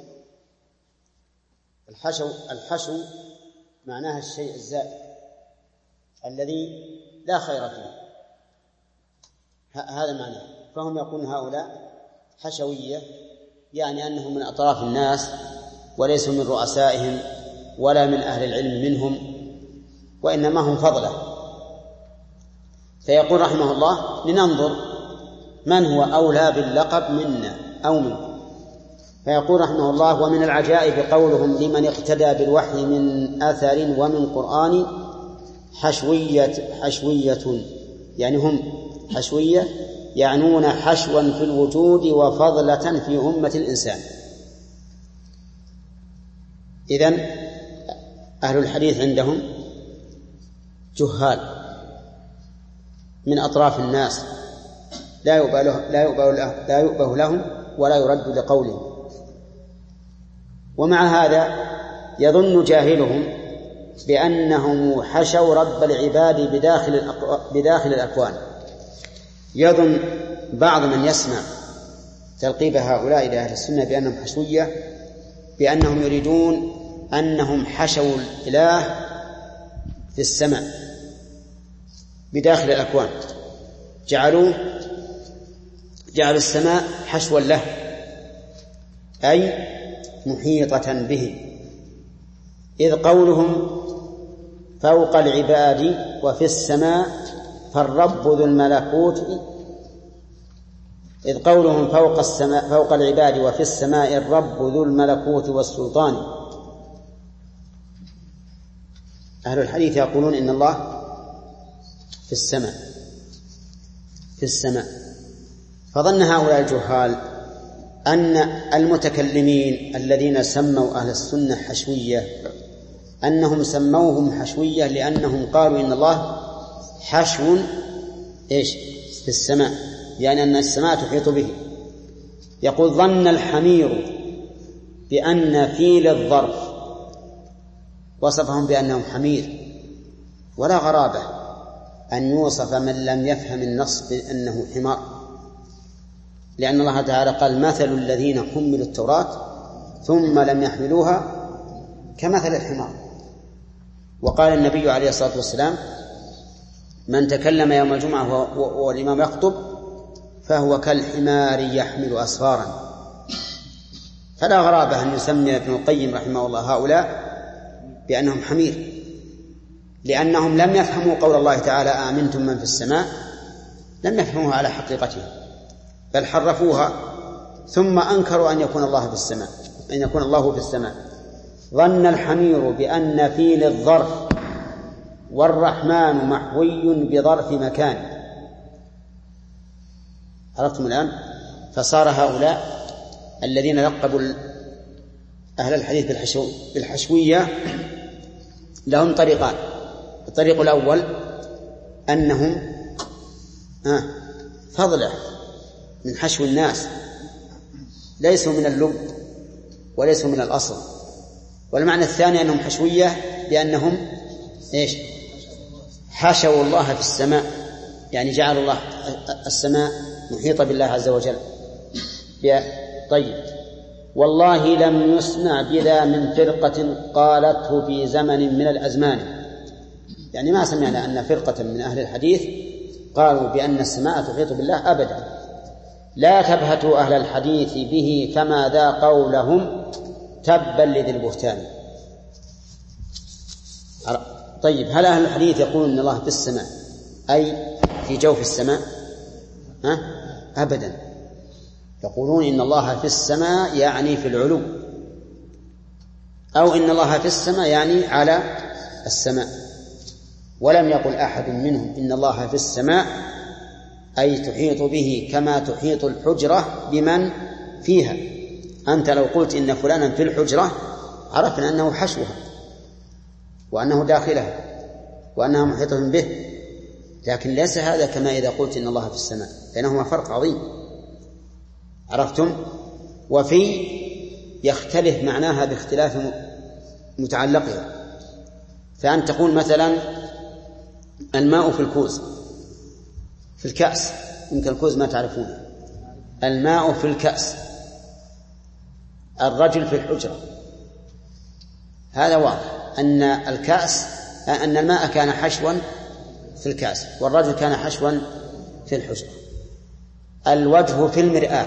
[SPEAKER 2] الحشو الحشو معناها الشيء الزائد الذي لا خير فيه، هذا معناه. فهم يقولون هؤلاء حشوية، يعني أنهم من أطراف الناس وليسوا من رؤسائهم ولا من أهل العلم منهم، وإنما هم فضله. فيقول رحمه الله لننظر من هو أولى باللقب منا أو منكم. فيقول رحمه الله ومن العجائب قولهم لمن اقتدى بالوحي من أثر ومن قرآن حشوية حشوية، يعني هم حشوية يعنون حشوا في الوجود وفضلة في أمة الإنسان. إذن أهل الحديث عندهم جهال من أطراف الناس لا يؤبه لا يؤبه لا يؤبه لهم ولا يرد لقولهم، ومع هذا يظن جاهلهم بأنهم حشوا رب العباد بداخل بداخل الأكوان. يظن بعض من يسمع تلقيب هؤلاء لأهل السنة بأنهم حشوية بأنهم يريدون أنهم حشوا الإله في السماء بداخل الأكوان، جعلوه جعلوا السماء حشوا له أي محيطة به، إذ قولهم فوق العباد وفي السماء فالرب ذو الملكوت إذ قولهم فوق السماء فوق العباد وفي السماء الرب ذو الملكوت والسلطان. أهل الحديث يقولون إن الله في السماء في السماء فظن هؤلاء الجهال أن المتكلمين الذين سموا أهل السنة حشوية أنهم سموهم حشوية لأنهم قالوا إن الله حشو إيش في السماء، يعني أن السماء تحيط به. يقول ظن الحمير بأن فيل الظرف وصفهم بأنهم حمير، ولا غرابة أن يوصف من لم يفهم النص بأنه حمار، لأن الله تعالى قال مثل الذين حملوا التوراة ثم لم يحملوها كمثل الحمار. وقال النبي عليه الصلاة والسلام من تكلم يوم الجمعة والإمام يخطب فهو كالحمار يحمل أسفارا. فلا غرابة أن يسمي ابن القيم رحمه الله هؤلاء بأنهم حمير، لأنهم لم يفهموا قول الله تعالى آمنتم من في السماء، لم يفهموها على حقيقتها بل حرفوها ثم أنكروا أن يكون الله في السماء أن يكون الله في السماء. ظن الحمير بأن فيل الظرف والرحمن محوي بظرف مكان. عرفتم الآن؟ فصار هؤلاء الذين لقبوا أهل الحديث بالحشو بالحشوية لهم طريقان. الطريق الأول أنهم آه فضلة من حشو الناس، ليسوا من اللب وليسوا من الأصل. والمعنى الثاني أنهم حشوية لأنهم إيش حشوا الله في السماء، يعني جعل الله السماء محيطة بالله عز وجل. طيب والله لم يسمع بذا من فرقة قالته في زمن من الأزمان، يعني ما سمعنا أن فرقة من أهل الحديث قالوا بأن السماء تحيط بالله أبدا. لا تبهتوا أهل الحديث به كما ذا قولهم تبا لذي البهتان. طيب هل أهل الحديث يقولون أن الله في السماء أي في جوف السماء؟ ها؟ أبدا، يقولون إن الله في السماء يعني في العلو، أو إن الله في السماء يعني على السماء. ولم يقل أحد منهم إن الله في السماء أي تحيط به كما تحيط الحجرة بمن فيها. أنت لو قلت إن فلانا في الحجرة عرفنا أنه حشوها وأنه داخلها وأنها محيطة به، لكن ليس هذا كما إذا قلت إن الله في السماء، بينهما فرق عظيم. عرفتم؟ وفي يختلف معناها باختلاف متعلقها. فأن تقول مثلا الماء في الكوز في الكأس، يمكن الكوز ما تعرفونه، الماء في الكأس، الرجل في الحجرة. هذا واضح أن الكأس أن الماء كان حشوا في الكأس والرجل كان حشوا في الحجرة. الوجه في المرآة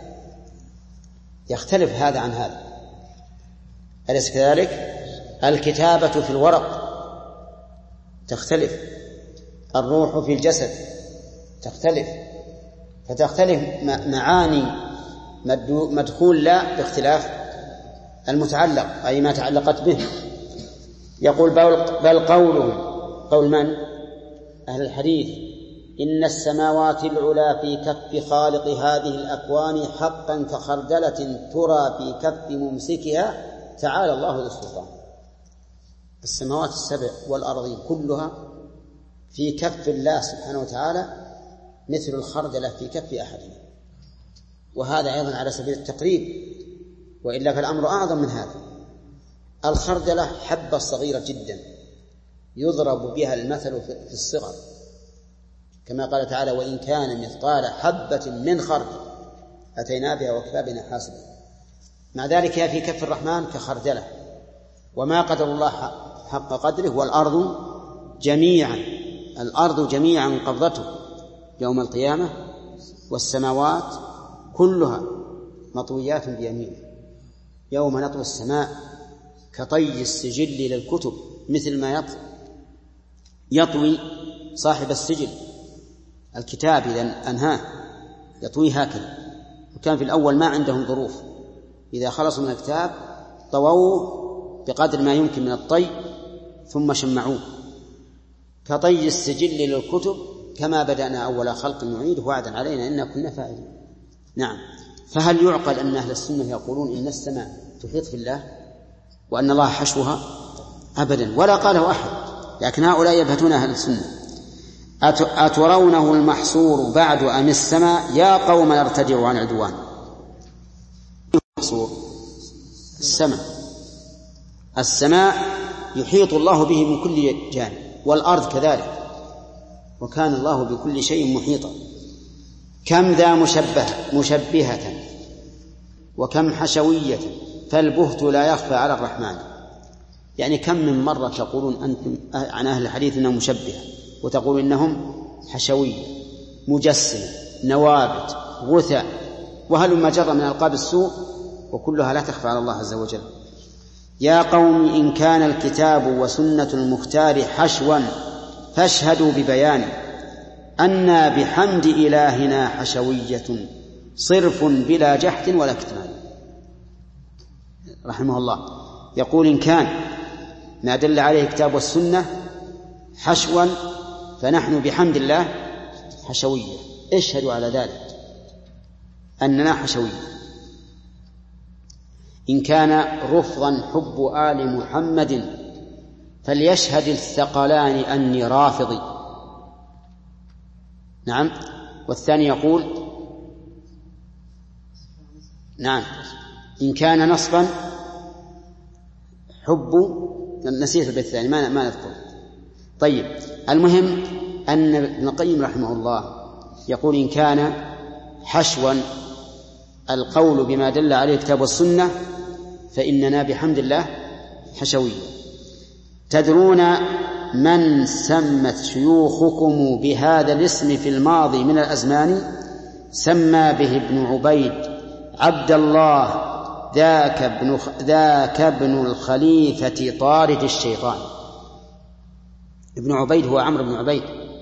[SPEAKER 2] يختلف هذا عن هذا، أليس كذلك؟ الكتابة في الورق تختلف، الروح في الجسد تختلف، فتختلف معاني مدخول لا باختلاف المتعلق أي ما تعلقت به. يقول بل قوله قول من؟ أهل الحديث إن السماوات العلى في كف خالق هذه الأكوان حقا كخردلة ترى في كف ممسكها تعالى الله ذو السلطان. السماوات السبع والأرضين كلها في كف الله سبحانه وتعالى مثل الخردلة في كف أحدنا، وهذا أيضا على سبيل التقريب، وإلا فالأمر أعظم من هذا. الخردلة حبة صغيرة جدا يضرب بها المثل في الصغر، كما قال تعالى: وإن كان مثقال حبة من خردل أتينا بها وكفى بنا حاسبا. مع ذلك هي في كف الرحمن كخردلة، وما قدر الله حق قدره. والأرض جميعا الأرض جميعا قبضته يوم القيامة، والسماوات كلها مطويات بيمينه. يوم نطوي السماء كطي السجل للكتب، مثل ما يطوي صاحب السجل الكتاب إذا أنهاه يطويه هكذا. وكان في الأول ما عندهم ظروف، إذا خلصوا من الكتاب طووه بقدر ما يمكن من الطي ثم شمعوه. كطي السجل للكتب كما بدأنا أول خلق نعيده وعدا علينا إنا كنا فاعلين. نعم. فهل يعقل أن أهل السنة يقولون إن السماء تحيط في الله وأن الله حشوها؟ أبدا، ولا قاله أحد، لكن هؤلاء يبهتون أهل السنة. أترونه المحصور بعد أم السماء يا قوم ارتدعوا عن عدوان. المحصور السماء، السماء يحيط الله به من كل جانب، والأرض كذلك، وكان الله بكل شيء محيطا. كم ذا مشبه مشبهة وكم حشوية فالبهت لا يخفى على الرحمن. يعني كم من مرة تقولون أنتم عن أهل الحديث إنهم مشبهة، وتقول إنهم حشوية مجسمة نوابت غثاء وهل ما جرى من ألقاب السوء، وكلها لا تخفى على الله عز وجل. يا قوم إن كان الكتاب وسنة المختار حشوا فاشهدوا ببيان أنا بحمد إلهنا حشوية صرف بلا جحد ولا كتمان. رحمه الله يقول: إن كان ما دل عليه الكتاب والسنة حشوا فنحن بحمد الله حشوية. اشهدوا على ذلك أننا حشوية. إن كان رفضا حب آل محمد فليشهد الثقلان أني رافضي. نعم. والثاني يقول: نعم إن كان نصبا حب، نسيت البيت الثاني ما ما نذكر. طيب، المهم أن ابن القيم رحمه الله يقول: إن كان حشوا القول بما دل عليه الكتاب والسنة فإننا بحمد الله حشوية. تدرون من سمت شيوخكم بهذا الاسم في الماضي من الأزمان؟ سمى به ابن عبيد عبد الله ذاك ابن, ذاك ابن الخليفة طارد الشيطان. ابن عبيد هو عمرو بن عبيد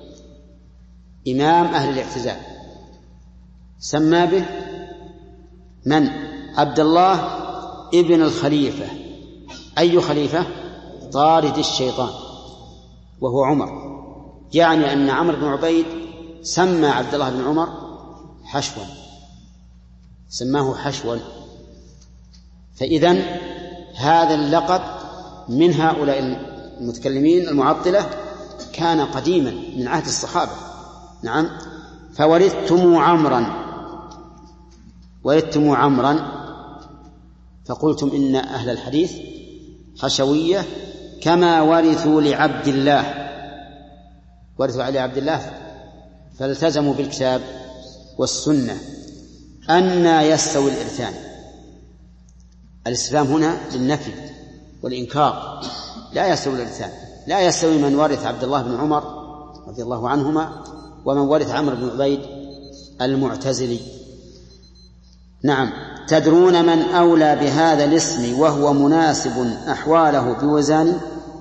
[SPEAKER 2] إمام أهل الاعتزال، سمى به من؟ عبد الله ابن الخليفة. أي خليفة؟ طارد الشيطان، وهو عمر. يعني أن عمرو بن عبيد سمى عبد الله بن عمر حشوا، سماه حشوا. فإذن هذا اللقب من هؤلاء المتكلمين المعطلة كان قديما من عهد الصحابة. نعم. فورثتم عمرا ورثتم عمرا فقلتم إن أهل الحديث حشوية كما ورثوا لعبد الله، ورثوا على عبد الله فالتزموا بالكتاب والسنة. أنى يستوي الإرثان؟ الاستفهام هنا للنفي والإنكار. لا يستوي الإرثان، لا يستوي من ورث عبد الله بن عمر رضي الله عنهما ومن ورث عمرو بن عبيد المعتزلي. نعم. تدرون من أولى بهذا الاسم وهو مناسب أحواله بوزان؟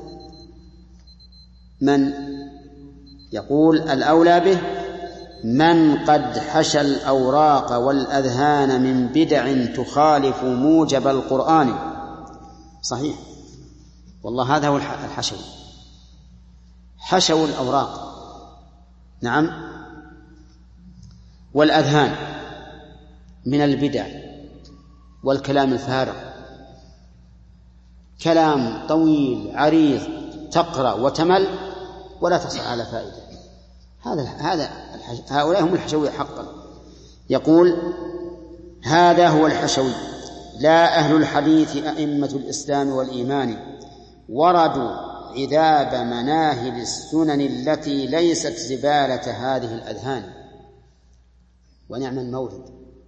[SPEAKER 2] من يقول الأولى به من قد حشى الأوراق والأذهان من بدع تخالف موجب القرآن. صحيح والله، هذا هو الحشو، حشوا الأوراق. نعم، والأذهان من البدع والكلام الفارغ، كلام طويل عريض تقرأ وتمل ولا تحصل على فائدة. هذا هذا هؤلاء هم الحشوية حقا. يقول: هذا هو الحشوي، لا أهل الحديث أئمة الإسلام والإيمان، وردوا عذاب مناهل السنن التي ليست زبالة هذه الأذهان. ونعم المورد،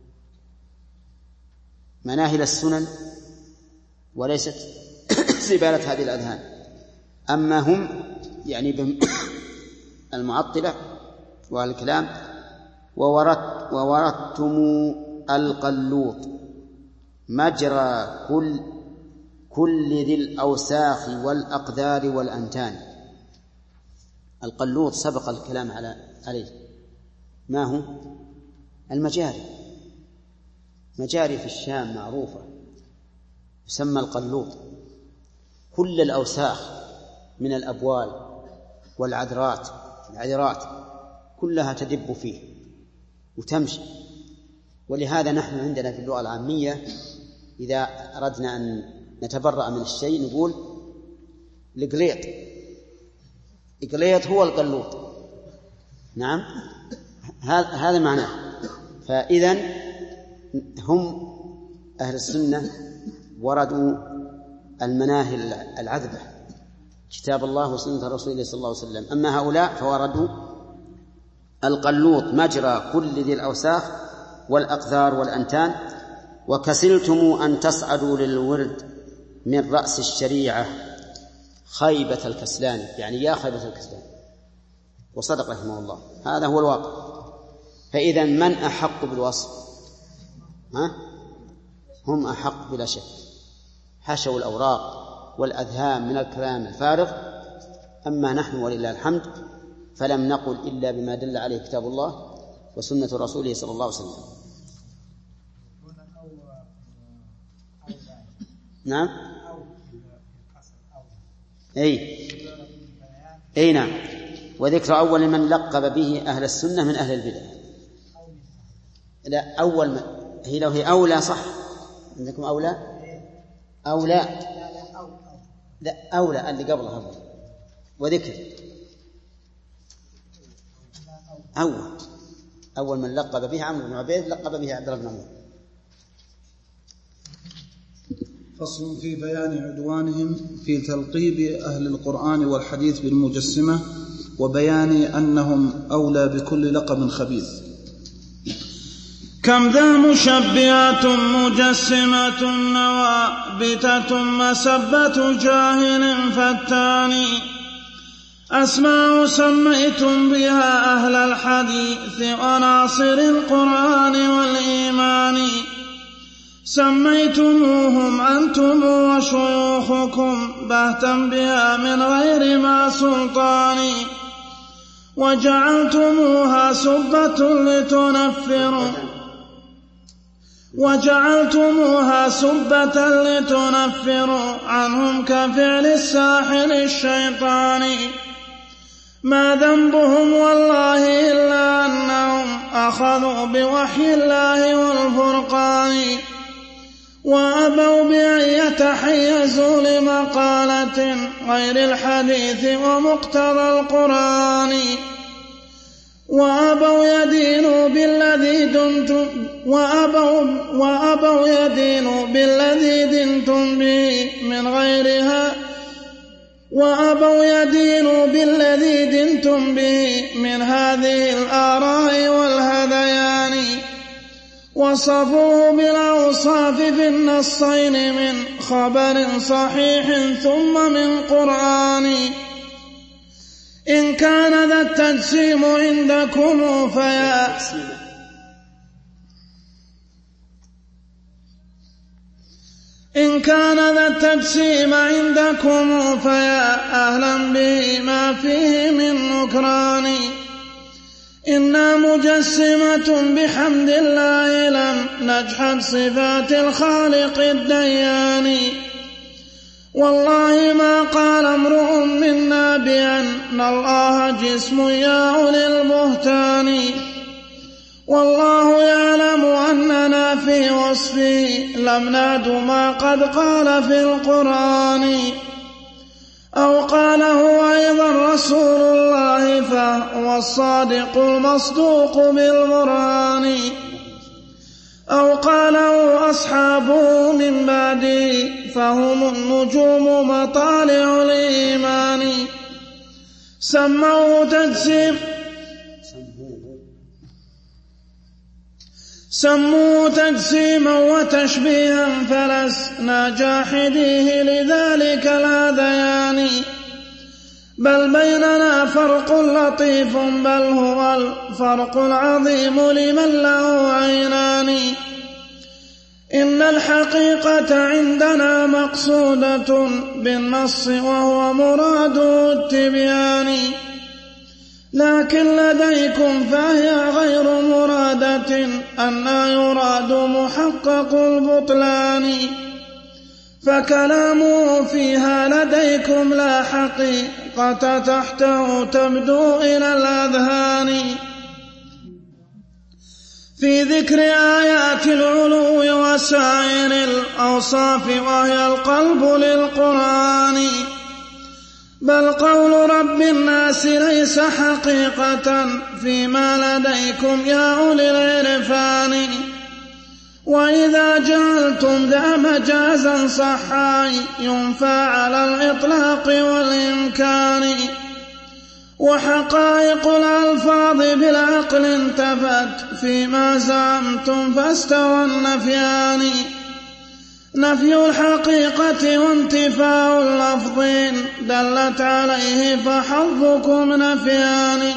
[SPEAKER 2] مناهل السنن وليست زبالة هذه الأذهان. أما هم يعني المعطلة والكلام. وورد ووردتم القلوط مجرى كل كل ذي الأوساخ والأقدار والأنتان. القلوط سبق الكلام على عليه. ما هو؟ المجاري. مجاري في الشام معروفة يسمى القلوط. كل الأوساخ من الأبوال والعذرات العذرات كلها تدب فيه وتمشي. ولهذا نحن عندنا في اللغة العامية إذا أردنا أن نتبرأ من الشيء نقول القليط. القليط هو القلوط. نعم، هذا معناه. فإذن هم أهل السنة وردوا المناهل العذبة، كتاب الله وسنة رسوله صلى الله عليه وسلم. أما هؤلاء فوردوا القلوط مجرى كل ذي الأوساخ والأقذار والأنتان. وكسلتم أن تصعدوا للورد من رأس الشريعة خيبة الكسلان، يعني يا خيبة الكسلان. وصدق رحمه الله، هذا هو الواقع. فإذا من أحق بالوصف؟ ها؟ هم أحق بلا شك. حشوا الأوراق والأذهان من الكلام الفارغ. أما نحن ولله الحمد فلم نقل إلا بما دل عليه كتاب الله وسنة رسوله صلى الله عليه وسلم. نعم، أي أي نعم. وذكر أول من لقب به أهل السنة من أهل البدع. لا، أول من هي لو هي أولى صح. عندكم أولى أولى لا أولى اللي قبلها. وذكر أول أول من لقب به عمرو بن عبيد لقب به عبد الله بن عمرو.
[SPEAKER 1] فصل في بيان عدوانهم في تلقيب أهل القرآن والحديث بالمجسمة، وبيان أنهم أولى بكل لقب خبيث.
[SPEAKER 4] كم ذا مشبهة مجسمة نوابتة مسبة جاهل فتان، أسماء سميتم بها أهل الحديث وناصر القرآن والإيمان، سميتموهم أنتم وشيوخكم بهتا بها من غير ما سلطان، وجعلتموها سبة لتنفروا وجعلتموها سبة لتنفروا عنهم كفعل الساحر الشيطان، ما ذنبهم والله إلا أنهم أخذوا بوحي الله والفرقان، وأبوا بأن يتحيزوا لمقالة غير الحديث ومقتضى القرآن، وأبوا يدينوا بالذي دنتم وأبوا, وأبوا يدينوا بالذي دنتم به من غيرها وأبوا يدينوا بالذي دنتم به من هذه الآراء والهذيان، وصفوه بالأوصاف في النصين من خبر صحيح ثم من قرآن، إن كان ذا التجسيم عندكم فيا إن كان ذا التجسيم عندكم فيا أهلا به ما فيه من نكران، إنا مجسمة بحمد الله لم نجحد صفات الخالق الديان، والله ما قال امرؤ منا بأن الله جسم يا أولي البهتان، والله يعلم أننا في وصفه لم نعد ما قد قال في القرآن، أو قاله أيضا رسول الله فهو الصادق المصدوق بالبرهان، أو قاله أصحابه من بعده فهم النجوم مطالع الإيمان. سموه تجسيم سموه تجسيما وتشبيها فلسنا جاحديه لذلك الهذيان، بل بيننا فرق لطيف بل هو الفرق العظيم لمن له عينان. إن الحقيقة عندنا مقصودة بالنص وهو مراد التبيان، لكن لديكم فهي غير مرادة أن يراد محقق البطلان، فكلامه فيها لديكم لا حقيقة تحته تبدو إلى الأذهان. في ذكر آيات العلو وسائر الأوصاف وهي القلب للقرآن، بل قول رب الناس ليس حقيقة فيما لديكم يا أولي العرفان. وإذا جعلتم ذا مجازا صحا ينفى على الإطلاق والإمكان، وحقائق الألفاظ بالعقل انتفت فيما زعمتم فاستوى النفيان. نفي الحقيقة وانتفاء اللفظ دلت عليه فحظكم نفيان،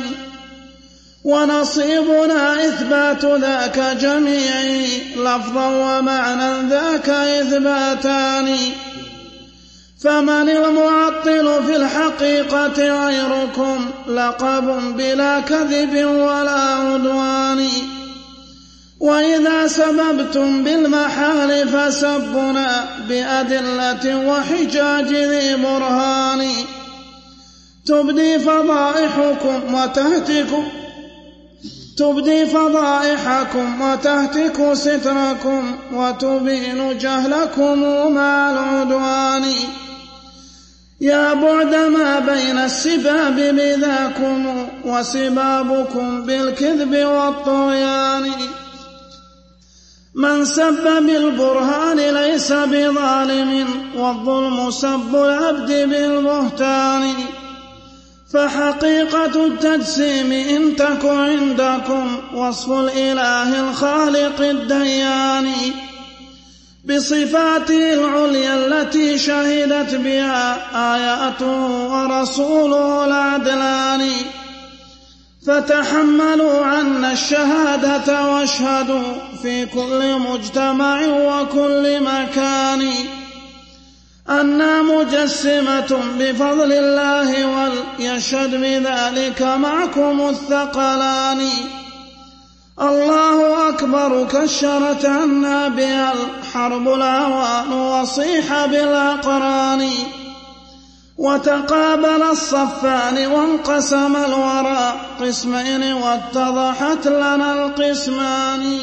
[SPEAKER 4] ونصيبنا إثبات ذاك جميعا لفظا ومعنى ذاك إثباتان. فمن المعطل في الحقيقة غيركم لقب بلا كذب ولا عدوان. وإذا سببتم بالمحال فسبنا بأدلة وحجاج ذي برهان، تبدي فضائحكم وتهتكم تبدي فضائحكم وتهتك ستركم وتبين جهلكم مع العدوان. يا بعد ما بين السباب بذاكم وسبابكم بالكذب والطغيان. من سب بالبرهان ليس بظالم والظلم سب العبد بالبهتان. فحقيقة التجسيم إن تك عندكم وصف الإله الخالق الديان بصفاته العليا التي شهدت بها آياته ورسوله العدلان. فتحملوا عنا الشهادة واشهدوا في كل مجتمع وكل مكان أننا مجسمة بفضل الله، وليشهد بذلك معكم الثقلان. الله أكبر كشرت عنا بها الحرب العوان وصيح بالأقران. وتقابل الصفان وانقسم الورى قسمين واتضحت لنا القسمان.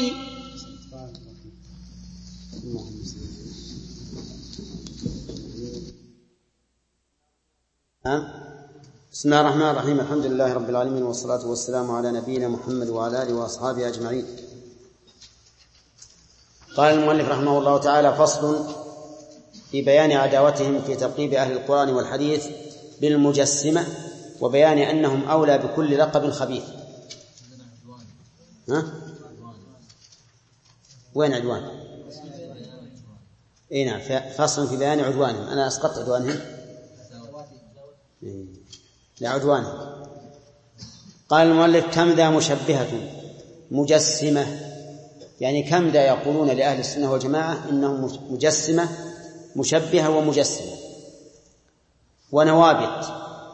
[SPEAKER 2] بسم الله الرحمن الرحيم. الحمد لله رب العالمين، والصلاة والسلام على نبينا محمد وعلى آله وأصحابه أجمعين. قال المؤلف رحمه الله تعالى: فصل في بيان عداوتهم في تلقيب أهل القرآن والحديث بالمجسمة، وبيان أنهم أولى بكل لقب خبيث. ها؟ وين عدوان؟ اي نعم، فصل في بيان عدوانهم. أنا أسقطت عدوانهم لعدوانهم. قال المؤلف: كم ذا مشبهة مجسمة، يعني كم ذا يقولون لأهل السنة والجماعة إنهم مجسمة مشبهة ومجسمة. ونوابت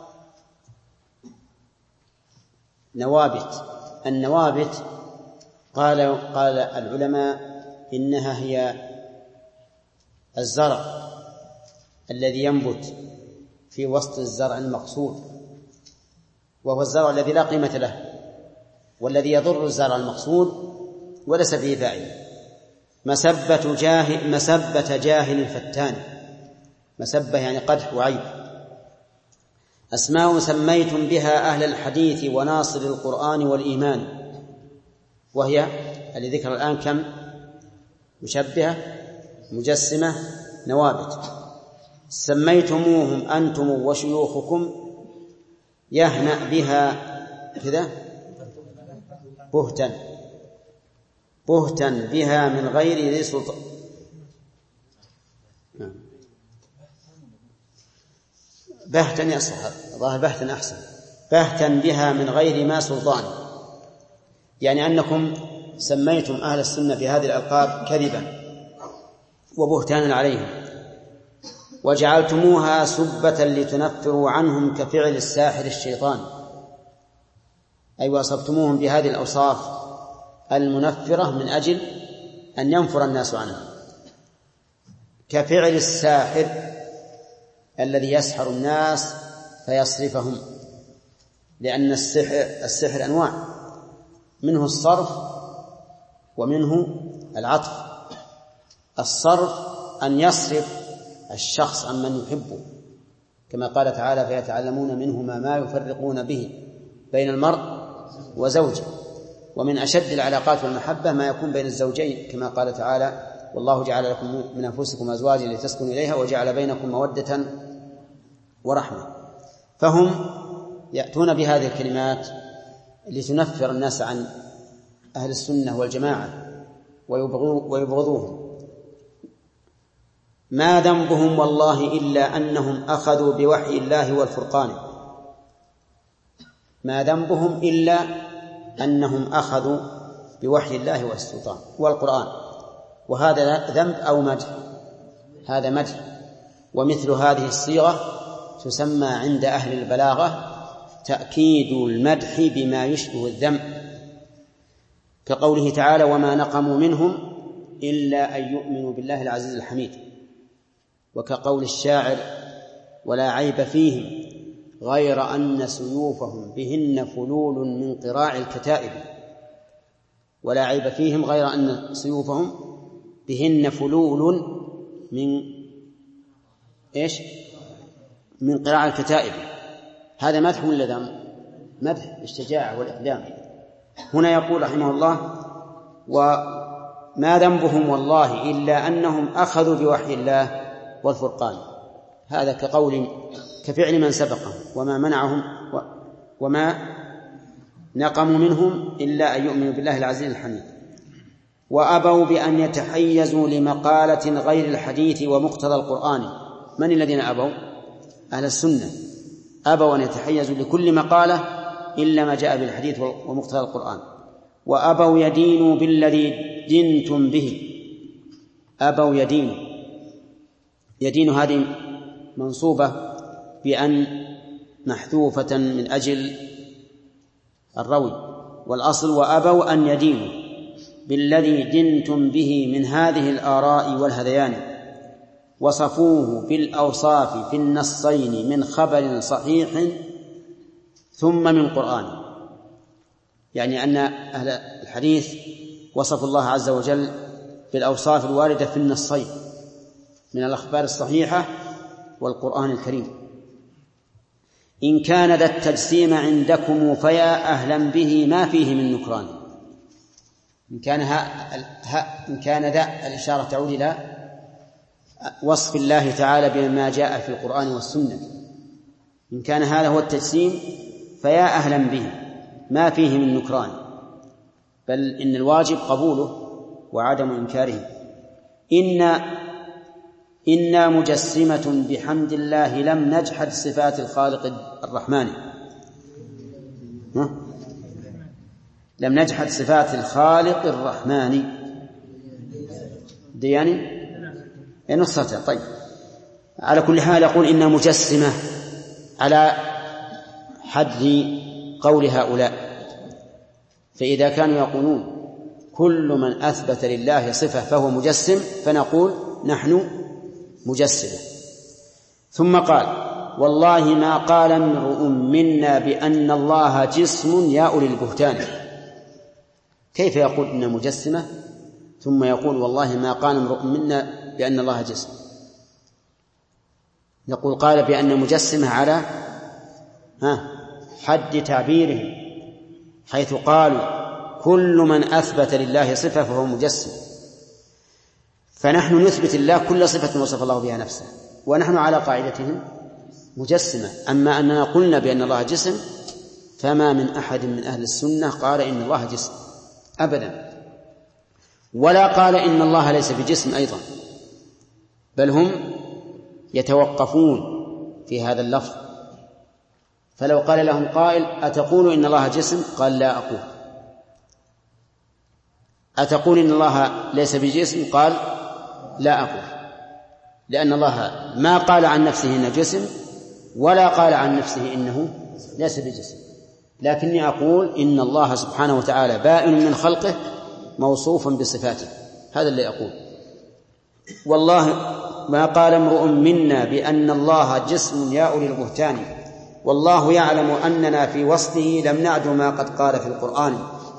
[SPEAKER 2] نوابت النوابت قال قال العلماء إنها هي الزرع الذي ينبت في وسط الزرع المقصود، وهو الزرع الذي لا قيمة له، والذي يضر الزرع المقصود وليس فيه فائدة. مسبة جاهل مسبة جاهل فتان، مسبة يعني قدح وعيب. أسماء سميتم بها أهل الحديث وناصر القرآن والإيمان، وهي اللي ذكر الآن كم؟ مشبهة، مجسمة، نوابت. سميتموهم أنتم وشيوخكم يهنأ بها كذا بهتا بهتا بها من غير ذي سلطان. بهتا يصح، ظاهر بهتا أحسن، بهتا بها من غير ما سلطان، يعني أنكم سميتم أهل السنة بهذه الألقاب كذبا وبهتانا عليهم، وجعلتموها سبة لتنفروا عنهم كفعل الساحر الشيطان، أي وصفتموهم بهذه الأوصاف المنفرة من أجل أن ينفر الناس عنهم، كفعل الساحر الذي يسحر الناس فيصرفهم، لأن السحر, السحر أنواع، منه الصرف ومنه العطف. الصرف أن يصرف الشخص عن من يحبه، كما قال تعالى فيتعلمون منهما ما يفرقون به بين المرء وزوجه. ومن أشد العلاقات والمحبة ما يكون بين الزوجين، كما قال تعالى والله جعل لكم من أنفسكم أزواجا لتسكنوا إليها وجعل بينكم مودة ورحمة. فهم يأتون بهذه الكلمات لتنفر الناس عن أهل السنة والجماعة ويبغضوهم. ما ذنبهم والله إلا أنهم أخذوا بوحي الله والفرقان، ما ذنبهم إلا أنهم أخذوا بوحي الله والسلطان والقرآن. وهذا ذنب أو مدح؟ هذا مدح. ومثل هذه الصيغة تسمى عند أهل البلاغة تأكيد المدح بما يشبه الذم، كقوله تعالى وما نقموا منهم إلا أن يؤمنوا بالله العزيز الحميد، وكقول الشاعر ولا عيب فيهم غير أن سيوفهم بهن فلول من قراع الكتائب، ولا عيب فيهم غير أن سيوفهم بهن فلول من إيش؟ من قراع الكتائب. هذا مدح ولا ذم؟ مدح الشجاعة والإقدام. هنا يقول رحمه الله وما ذنبهم والله إلا أنهم أخذوا بوحي الله والفرقان، هذا كقول كفعل من سبقهم وما منعهم وما نقموا منهم إلا أن يؤمنوا بالله العزيز الحميد. وأبوا بأن يتحيزوا لمقالة غير الحديث ومقتضى القرآن. من الذين أبوا؟ أهل السنة أبوا أن يتحيزوا لكل مقالة إلا ما جاء بالحديث ومقتضى القرآن. وأبوا يدينوا بالذي دنتم به، أبوا يدينوا، يدين هذه منصوبة بأن محذوفة من أجل الروي، والأصل وأبوا أن يدينوا بالذي دنتم به من هذه الآراء والهذيان، وصفوه بالأوصاف في النصين من خبر صحيح ثم من قرآن. يعني أن أهل الحديث وصفوا الله عز وجل بالأوصاف الواردة في النصين من الأخبار الصحيحة والقرآن الكريم. إن كان ذا التجسيم عندكم فيا أهلا به ما فيه من نكران. إن كان, ها ها إن كان ذا الإشارة تعود إلى وصف الله تعالى بما جاء في القرآن والسنة. إن كان هذا هو التجسيم فيا أهلا به ما فيه من نكران، بل إن الواجب قبوله وعدم إنكاره. إن إنا مجسمة بحمد الله لم نجحد صفات الخالق الرحمن. لم نجحد صفات الخالق الرحمن دياني نصته. طيب، على كل حال يقول إنا مجسمة على حد قول هؤلاء. فإذا كانوا يقولون كل من أثبت لله صفة فهو مجسم فنقول نحن مجسمة. ثم قال والله ما قال امرؤ منا بأن الله جسم يا أولي البهتان. كيف يقول إن مجسمة ثم يقول والله ما قال امرؤ منا بأن الله جسم؟ نقول قال بأن مجسمة على ها حد تعبيره، حيث قالوا كل من أثبت لله صفة فهو مجسم، فنحن نثبت الله كل صفة وصف الله بها نفسه، ونحن على قاعدتهم مجسمة. أما أننا قلنا بأن الله جسم فما من أحد من أهل السنة قال إن الله جسم أبدا، ولا قال إن الله ليس بجسم أيضا، بل هم يتوقفون في هذا اللفظ. فلو قال لهم قائل أتقول إن الله جسم؟ قال لا أقول. أتقول إن الله ليس بجسم؟ قال لا أقول، لأن الله ما قال عن نفسه إنه جسم ولا قال عن نفسه إنه ليس بجسم، لكني أقول إن الله سبحانه وتعالى بائن من خلقه موصوف بصفاته، هذا اللي أقول. والله ما قال امرؤ منا بأن الله جسم يا أولي البهتان، والله يعلم أننا في وصفه لم نعد ما قد قال في القرآن.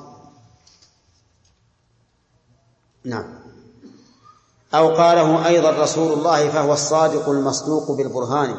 [SPEAKER 2] نعم. أو قاله أيضا رسول الله فهو الصادق المصدوق بالبرهان،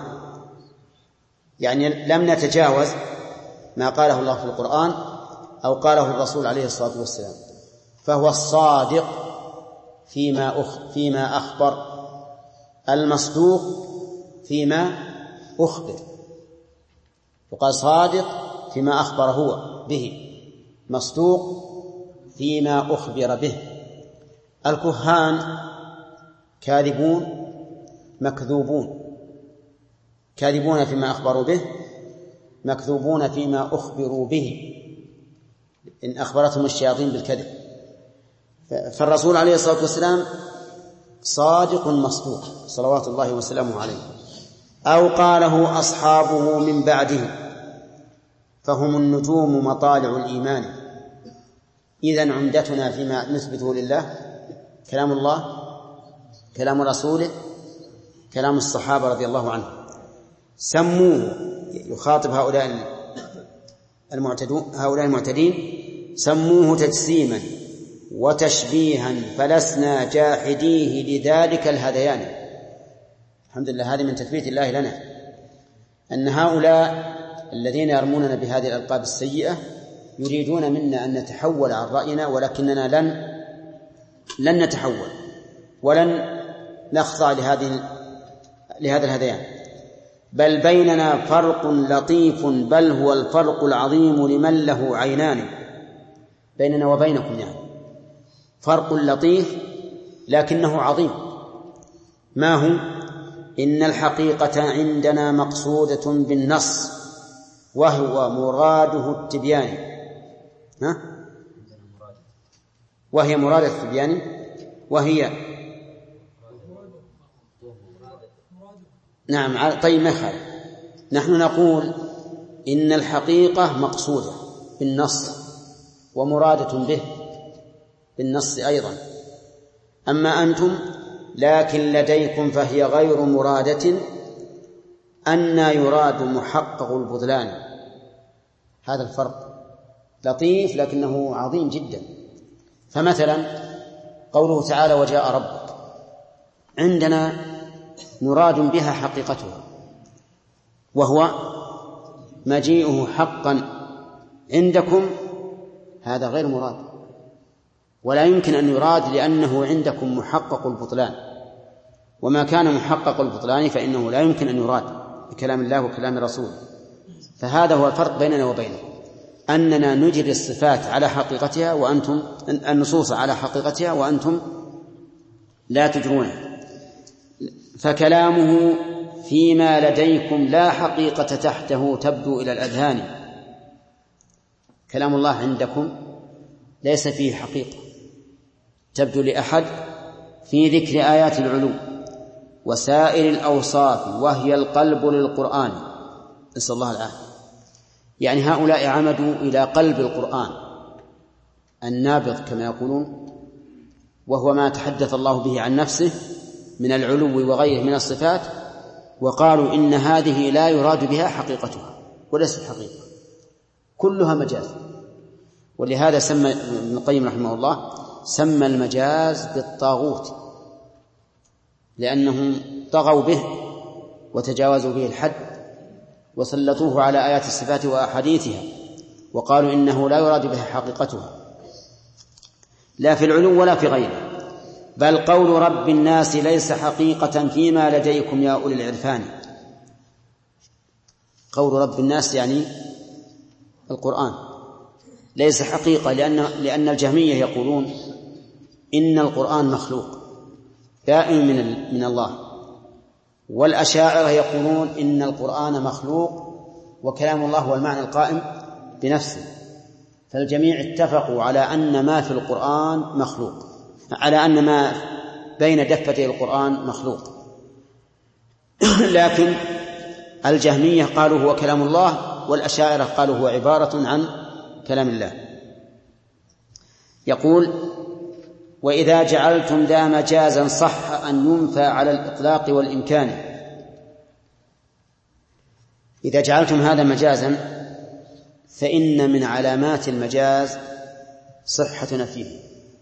[SPEAKER 2] يعني لم نتجاوز ما قاله الله في القرآن أو قاله الرسول عليه الصلاة والسلام، فهو الصادق فيما أخ فيما أخبر، المصدوق فيما أخبر، وقال صادق فيما أخبر هو به، مصدوق فيما أخبر به. الكهان كاذبون مكذوبون، كاذبون فيما أخبروا به، مكذوبون فيما أخبروا به، إن أخبرتهم الشياطين بالكذب. فالرسول عليه الصلاة والسلام صادق مصدوق صلوات الله وسلامه عليه. أو قاله أصحابه من بعده فهم النجوم مطالع الإيمان. إذن عمدتنا فيما نثبته لله كلام الله، كلام رسوله، كلام الصحابة رضي الله عنهم. سموه، يخاطب هؤلاء المعتدون هؤلاء المعتدين، سموه تجسيما وتشبيها فلسنا جاحديه لذلك الهذيان. الحمد لله، هذه من تثبيت الله لنا، أن هؤلاء الذين يرموننا بهذه الألقاب السيئة يريدون منا أن نتحول عن رأينا، ولكننا لن لن نتحول ولن نخضع لهذه لهذا الهذيان، بل بيننا فرق لطيف، بل هو الفرق العظيم لمن له عينان. بيننا وبينكم يعني فرق لطيف لكنه عظيم. ما هو؟ إن الحقيقة عندنا مقصودة بالنص وهو مراده التبيان، ها؟ وهي مراد التبيان، وهي نعم. طيب ما خالف، نحن نقول إن الحقيقة مقصودة بالنص ومرادة به بالنص أيضا، أما أنتم لكن لديكم فهي غير مرادة، أن يراد محقق البطلان. هذا الفرق لطيف لكنه عظيم جدا. فمثلا قوله تعالى وجاء ربك، عندنا مراد بها حقيقتها وهو مجيئه حقا، عندكم هذا غير مراد ولا يمكن أن يراد، لأنه عندكم محقق البطلان، وما كان محقق البطلان فإنه لا يمكن أن يراد بكلام الله وكلام رسوله. فهذا هو الفرق بيننا وبينكم، أننا نجري الصفات على حقيقتها وأنتم النصوص على حقيقتها وأنتم لا تجرونها. فكلامه فيما لديكم لا حقيقة تحته تبدو إلى الأذهان. كلام الله عندكم ليس فيه حقيقة تبدو لأحد في ذكر آيات العلو وسائر الأوصاف وهي القلب للقرآن، نسأل الله العافية. يعني هؤلاء عمدوا إلى قلب القرآن النابض كما يقولون، وهو ما تحدث الله به عن نفسه من العلو وغيره من الصفات، وقالوا إن هذه لا يراد بها حقيقتها وليست حقيقة، كلها مجاز. ولهذا سمى ابن القيم رحمه الله سمى المجاز بالطاغوت، لأنهم طغوا به وتجاوزوا به الحد وسلطوه على آيات الصفات وأحاديثها، وقالوا إنه لا يراد بها حقيقتها لا في العلو ولا في غيره، بل قول رب الناس ليس حقيقة فيما لديكم يا أولي العرفان. قول رب الناس يعني القرآن ليس حقيقة، لأن, لأن الجهمية يقولون إن القرآن مخلوق دائم من, من الله، والأشاعرة يقولون إن القرآن مخلوق وكلام الله هو المعنى القائم بنفسه. فالجميع اتفقوا على أن ما في القرآن مخلوق، على أن ما بين دفتي القرآن مخلوق. لكن الجهمية قالوا هو كلام الله، والأشاعرة قالوا هو عبارة عن كلام الله. يقول: وإذا جعلتم ذا مجازا صح أن ينفى على الإطلاق والإمكان. إذا جعلتم هذا مجازا فإن من علامات المجاز صحة نفيه.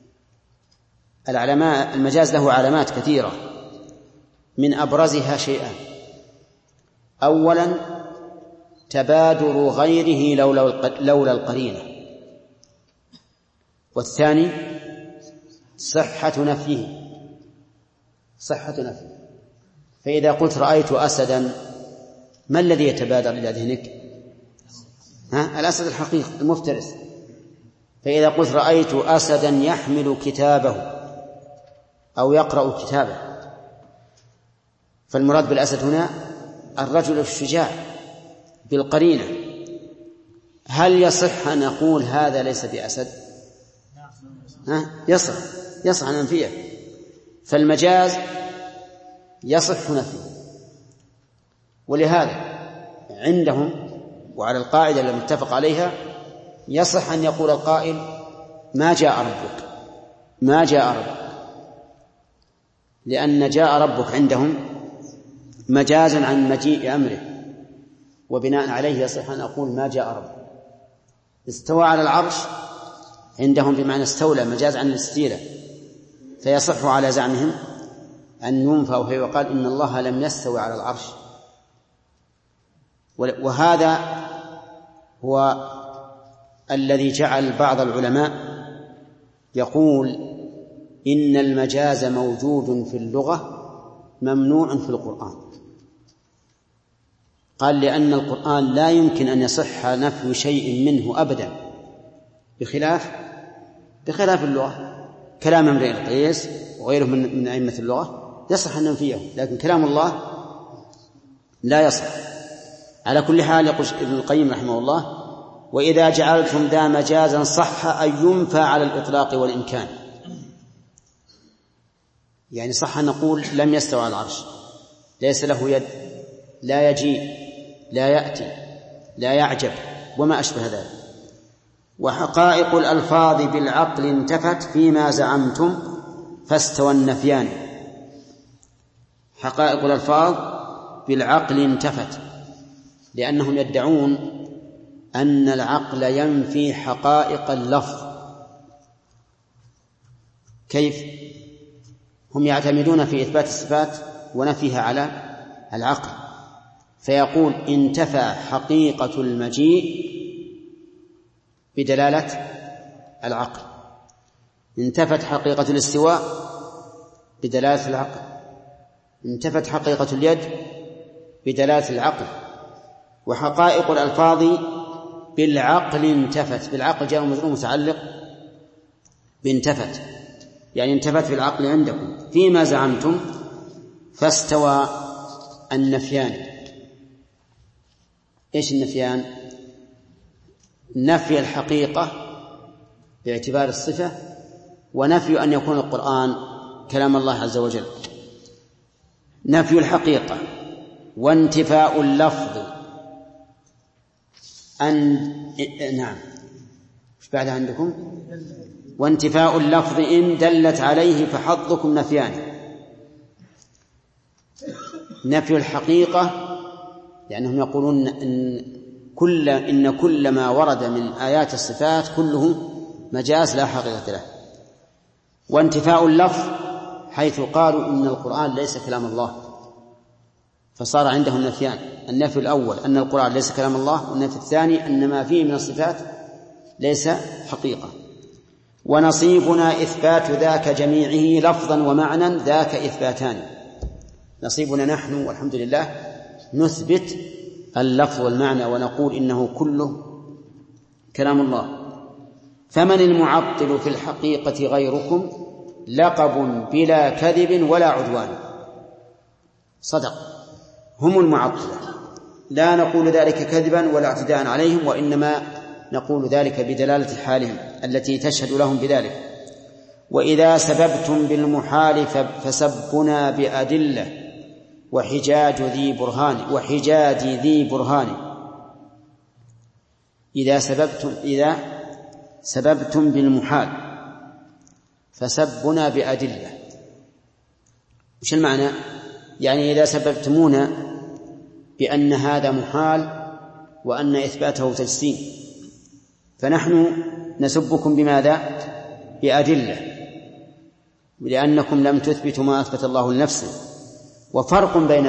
[SPEAKER 2] المجاز له علامات كثيرة، من أبرزها شيئان: أولا تبادر غيره لولا القرينة، والثاني صحة نفيه صحة نفيه فإذا قلت رأيت أسدا، ما الذي يتبادر إلى ذهنك؟ ها؟ الأسد الحقيقي المفترس. فإذا قلت رأيت أسدا يحمل كتابه أو يقرأ كتابه، فالمراد بالأسد هنا الرجل الشجاع بالقرينة. هل يصح أن نقول هذا ليس بأسد؟ ها؟ يصح يصح أن ننفيه. فالمجاز يصح نفيه. ولهذا عندهم وعلى القاعدة التي اتفق عليها يصح أن يقول القائل ما جاء ربك ما جاء ربك لأن جاء ربك عندهم مجازا عن مجيء أمره، وبناء عليه يصح أن أقول ما جاء ربك. استوى على العرش عندهم بمعنى استولى، مجاز عن الاستيلاء، فيصح على زعمهم أن ينفى وهي وقال إن الله لم يستوي على العرش. وهذا هو الذي جعل بعض العلماء يقول إن المجاز موجود في اللغة ممنوع في القرآن. قال لأن القرآن لا يمكن أن يصح نفي شيء منه أبدا، بخلاف بخلاف اللغة. كلام امرئ القيس وغيره من من أئمة اللغة يصح أن ننفيه، لكن كلام الله لا يصح. على كل حال يقول ابن القيم رحمه الله: وإذا جعلتم ذا مجازا صح أن ينفى على الإطلاق والإمكان. يعني صح أن نقول لم يستوى على العرش، ليس له يد، لا يجيء، لا يأتي، لا يعجب، وما أشبه ذلك. وحقائق الألفاظ بالعقل انتفت فيما زعمتم فاستوى النفيان. حقائق الألفاظ بالعقل انتفت، لأنهم يدعون أن العقل ينفي حقائق اللفظ. كيف؟ هم يعتمدون في إثبات الصفات ونفيها على العقل، فيقول انتفى حقيقة المجيء بدلالة العقل، انتفت حقيقة الاستواء بدلالة العقل، انتفت حقيقة اليد بدلالة العقل. وحقائق الألفاظ بالعقل انتفت، بالعقل جاء مجرور متعلق بانتفت، يعني انتفت في العقل عندكم فيما زعمتم فاستوى النفيان. ايش النفيان؟ نفي الحقيقة باعتبار الصفة، ونفي أن يكون القرآن كلام الله عز وجل. نفي الحقيقة وانتفاء اللفظ أن نعم ايش بعد عندكم؟ وانتفاء اللفظ إن دلت عليه فحظكم نفيان. نفي الحقيقة لأنهم يقولون إن كل إن كل ما ورد من آيات الصفات كله مجاز لا حقيقة له. وانتفاء اللفظ حيث قالوا إن القرآن ليس كلام الله، فصار عندهم نفيان: النفي الأول أن القرآن ليس كلام الله، والنفي الثاني أن ما فيه من الصفات ليس حقيقة. ونصيبنا إثبات ذاك جميعه لفظا ومعنى، ذاك إثباتان. نصيبنا نحن والحمد لله نثبت اللفظ والمعنى ونقول إنه كله كلام الله. فمن المعطل في الحقيقة غيركم لقب بلا كذب ولا عدوان. صدق، هم المعطلة، لا نقول ذلك كذبا ولا اعتداء عليهم، وإنما نقول ذلك بدلالة حالهم التي تشهد لهم بذلك. وإذا سببتم بالمحال فسبنا بأدلة وحجاج ذي برهان وحجاج ذي برهان. إذا سببتم إذا سببتم بالمحال فسبنا بأدلة. وش المعنى؟ يعني إذا سببتمونا بأن هذا محال وأن إثباته تجسيم، فنحن نسبكم بماذا؟ بأدلة، لأنكم لم تثبتوا ما أثبت الله لنفسه. وفرق بين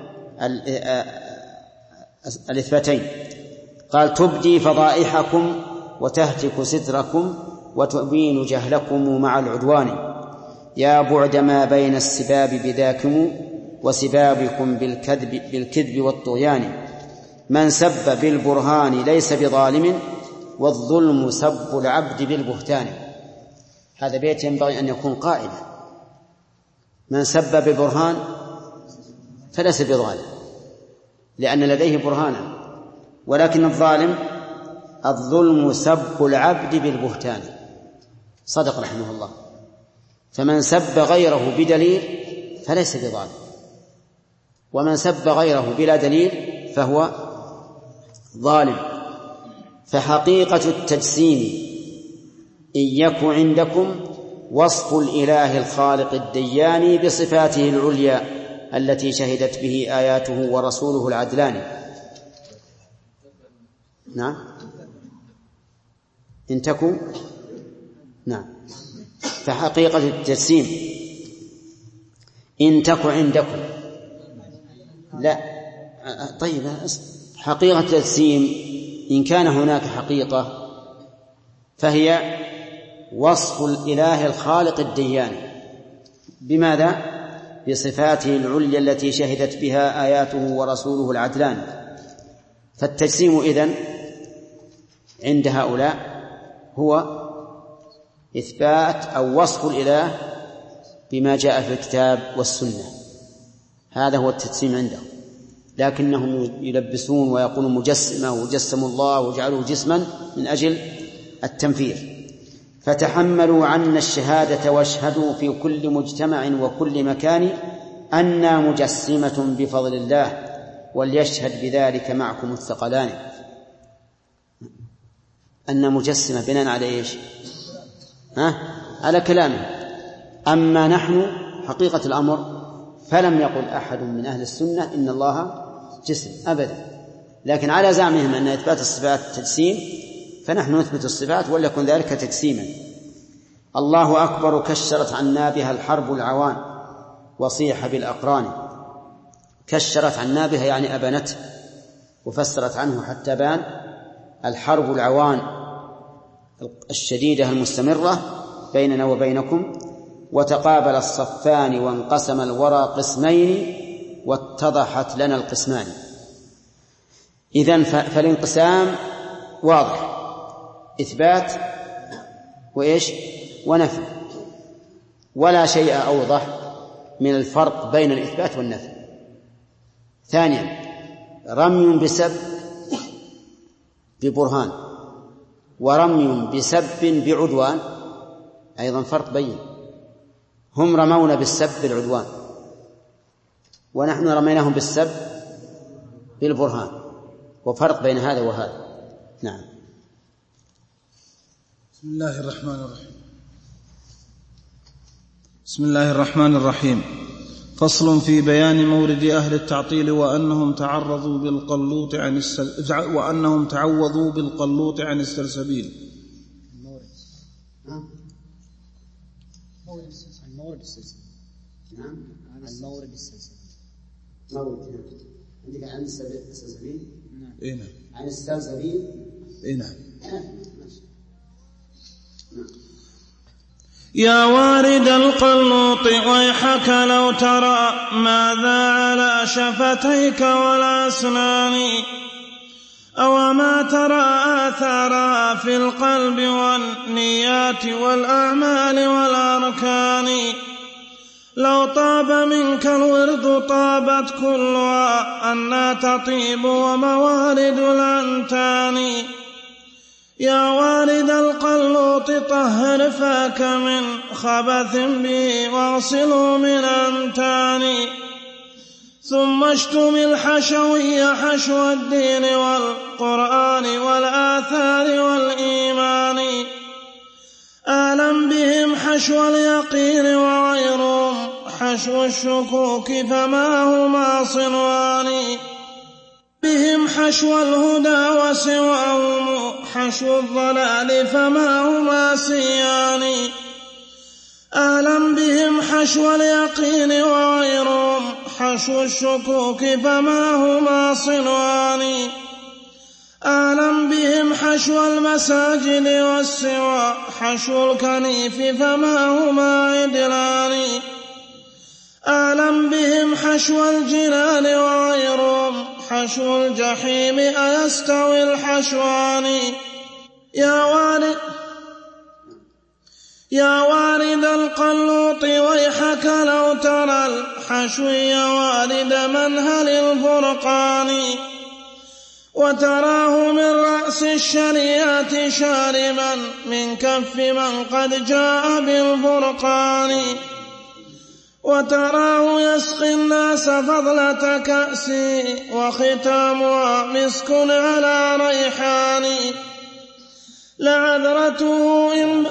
[SPEAKER 2] الإثباتين، قال: تبدي فضائحكم وتهتك ستركم وتبين جهلكم مع العدوان، يا بعد ما بين السباب بذاكم وسبابكم بالكذب, بالكذب والطغيان. من سب بالبرهان ليس بظالم والظلم سب العبد بالبهتان. هذا بيت ينبغي أن يكون قائلا: من سب بالبرهان فليس بظالم لأن لديه برهانا، ولكن الظالم الظلم سب العبد بالبهتان. صدق رحمه الله. فمن سب غيره بدليل فليس بظالم، ومن سب غيره بلا دليل فهو ظالم. فحقيقة التجسيم إن يك عندكم وصف الإله الخالق الديان بصفاته العليا التي شهدت به آياته ورسوله العدلان. نعم، إن تكوا نعم. فحقيقة التجسيم إن تك عندكم، لا طيب، حقيقة التجسيم إن كان هناك حقيقة فهي وصف الإله الخالق الديان. بماذا؟ بصفاته العليا التي شهدت بها آياته ورسوله العدلان. فالتجسيم إذن عند هؤلاء هو إثبات أو وصف الإله بما جاء في الكتاب والسنة، هذا هو التجسيم عندهم. لكنهم يلبسون ويقولون مجسمة وجسم الله وجعلوه جسما من أجل التنفير. فتحملوا عنا الشهادة واشهدوا في كل مجتمع وكل مكان أنا مجسمة بفضل الله وليشهد بذلك معكم الثقلان. أن مجسمة بناء على إيش؟ ها؟ على كلامه. أما نحن حقيقة الأمر فلم يقل أحد من أهل السنة إن الله جسم أبدا، لكن على زعمهم أن إثبات الصفات تجسيم، فنحن نثبت الصفات وليكن ذلك تجسيما. الله أكبر كشرت عنا بها الحرب العوان وصيح بالأقران. كشرت عنا بها يعني أبنته، وفسرت عنه حتى بان الحرب العوان الشديدة المستمرة بيننا وبينكم. وتقابل الصفان وانقسم الورى قسمين واتضحت لنا القسمان. إذن فالانقسام واضح، إثبات وإيش ونفي، ولا شيء أوضح من الفرق بين الإثبات والنفي. ثانيا، رمي بسب ببرهان ورمي بسب بعدوان أيضا فرق بين. هم رمونا بالسب بالعدوان ونحن رميناهم بالسب بالبرهان، وفرق بين هذا وهذا. نعم.
[SPEAKER 1] بسم الله الرحمن الرحيم. بسم الله الرحمن الرحيم. فصل في بيان مورد أهل التعطيل وأنهم تعرضوا بالقلوط عن السل... وأنهم تعوضوا بالقلوط عن السلسبيل.
[SPEAKER 2] المورد مورد السلسبيل. المورد السلسبيل. نعم المورد السلسبيل. مورد عندك عن السلسبيل. نعم. إيه نعم. عن السلسبيل.
[SPEAKER 1] إيه نعم.
[SPEAKER 4] يا وارد القلوط ويحك لو ترى ماذا على شفتيك والأسنان أو ما ترى آثارها في القلب والنيات والأعمال والأركان. لو طاب منك الورد طابت كلها أنها تطيب وموارد الأنتان. يا وارد القلوط طهر فاك من خبث به واغسله من أنتان. ثم اشتم الحشوي حشو الدين والقرآن والآثار والإيمان. آلم بهم حشو اليقين وغيرهم حشو الشكوك فما هما صنوان. بهم حشو الهدى وسواهم حشو الضلال فما هما سيان. آلم بهم حشو اليقين وغيرهم حشو الشكوك فما هما صنوان. آلم بهم حشو المساجد والسوى حشو الكنيف فما هما عدلان. آلم بهم حشو الجنان وغيرهم حشو الجحيم أيستوي الحشوان. يا وارد يا وارد القلوط ويحك لو ترى الحشوي وارد منهل الفرقان. وتراه من رأس الشريعة شاربا من كف من قد جاء بالفرقان. وتراه يسقي الناس فضلة كأس وختامها مسك على ريحان. لعذرته إن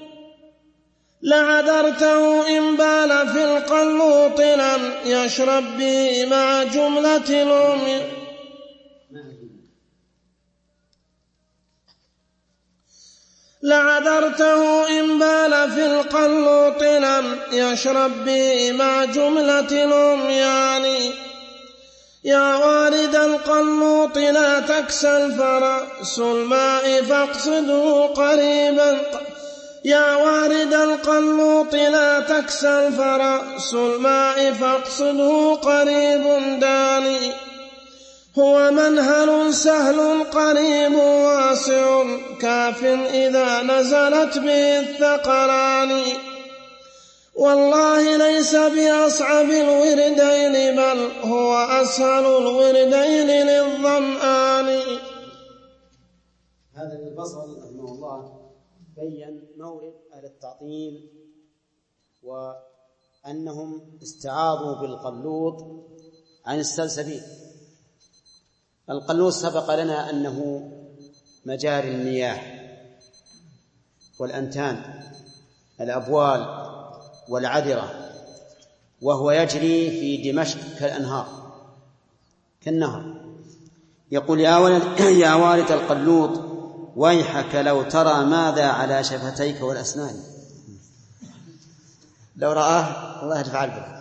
[SPEAKER 4] لعذرته إن بال في القلوط لم يشرب به مع جملة الأم. لعذرته إن بال في القلوط لم يشرب به مع جملة الأميان. يا وارد القلوط لا تكسل فرأس الماء فاقصده قريبا. يا وارد القلوط لا تكسل فرأس الماء فاقصده قريب داني. هو منهل سهل قريب واسع كاف إذا نزلت به الثقلان. والله ليس بأصعب الوردين بل هو أسهل الوردين للظمآن.
[SPEAKER 2] هذا الفصل رحمه الله بين مورد أهل التعطيل وأنهم استعاضوا بالقلوط عن السلسبيل. القلوط سبق لنا أنه مجاري المياه والأنتان الأبوال والعذرة، وهو يجري في دمشق كالأنهار كالنهر. يقول يا وارد القلوط ويحك لو ترى ماذا على شفتيك والأسنان. لو رآه الله يدفع البر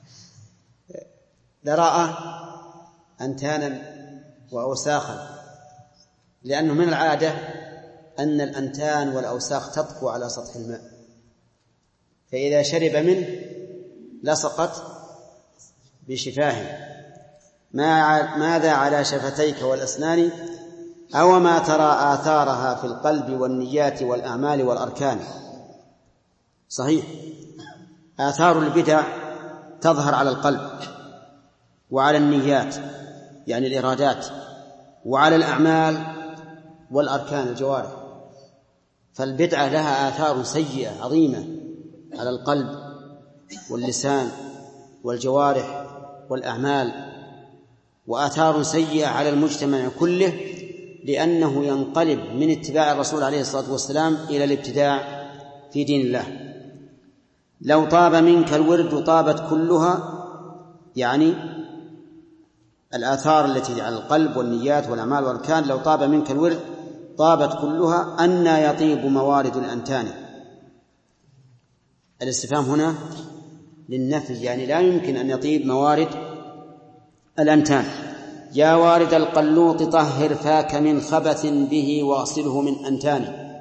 [SPEAKER 2] لرآه أنتانا وأوساخا، لأنه من العادة أن الأنتان والأوساخ تطفو على سطح الماء، فإذا شرب منه لصقت بشفاه. ماذا على شفتيك والأسنان أو ما ترى آثارها في القلب والنيات والأعمال والأركان. صحيح، آثار البدع تظهر على القلب وعلى النيات يعني الإرادات وعلى الأعمال والأركان الجوارح. فالبدعة لها آثار سيئة عظيمة على القلب واللسان والجوارح والأعمال، وآثار سيئة على المجتمع كله، لأنه ينقلب من اتباع الرسول عليه الصلاة والسلام إلى الابتداع في دين الله. لو طاب منك الورد طابت كلها يعني الآثار التي على القلب والنيات والأعمال والأركان لو طاب منك الورد طابت كلها. أن يطيب موارد الأنتان. الاستفهام هنا للنفي، يعني لا يمكن أن يطيب موارد الأنتان. يا وارد القلوط طهر فاك من خبث به واصله من أنتان.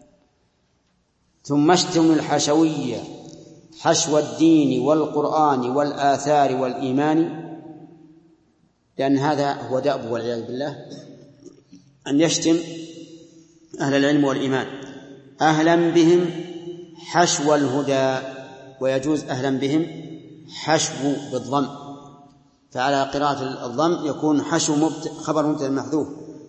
[SPEAKER 2] ثم اشتم الحشوية حشو الدين والقرآن والآثار والإيمان، لأن هذا هو دأب والعياذ بالله أن يشتم أهل العلم والإيمان. أهلا بهم حشو الهدى، ويجوز أهلا بهم حشو بالضم، فعلى قراءة الضم يكون حشو مبت... خبر مبتدأ محذوف،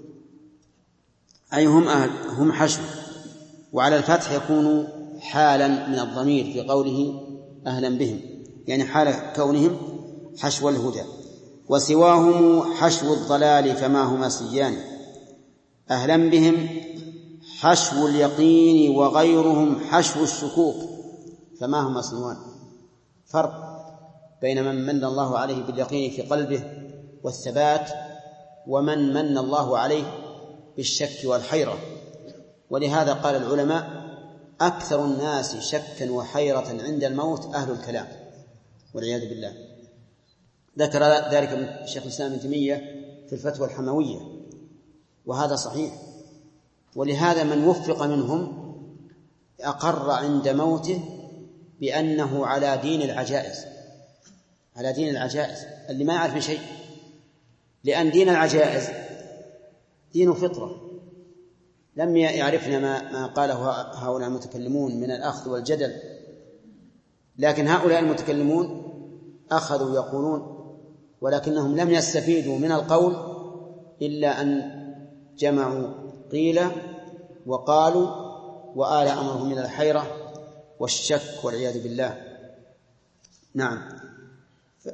[SPEAKER 2] أي هم أهل هم حشو، وعلى الفتح يكون حالا من الضمير في قوله أهلا بهم، يعني حال كونهم حشو الهدى. وسواهم حشو الضلال فما هما سيان. أهلا بهم حشو اليقين وغيرهم حشو الشكوك فما هما سنوان. فرق بين من من الله عليه باليقين في قلبه والثبات ومن من الله عليه بالشك والحيرة. ولهذا قال العلماء أكثر الناس شكا وحيرة عند الموت أهل الكلام والعياذ بالله. ذكر ذلك الشيخ الإسلام ابن تيمية في الفتوى الحموية، وهذا صحيح. ولهذا من وفق منهم أقر عند موته بأنه على دين العجائز، على دين العجائز اللي ما يعرف شيء، لأن دين العجائز دين فطرة لم يعرفنا ما, ما قاله هؤلاء المتكلمون من الأخذ والجدل. لكن هؤلاء المتكلمون أخذوا يقولون، ولكنهم لم يستفيدوا من القول إلا أن جمعوا قيل وقالوا وآل أمرهم إلى الحيرة والشك والعياذ بالله. نعم. ف...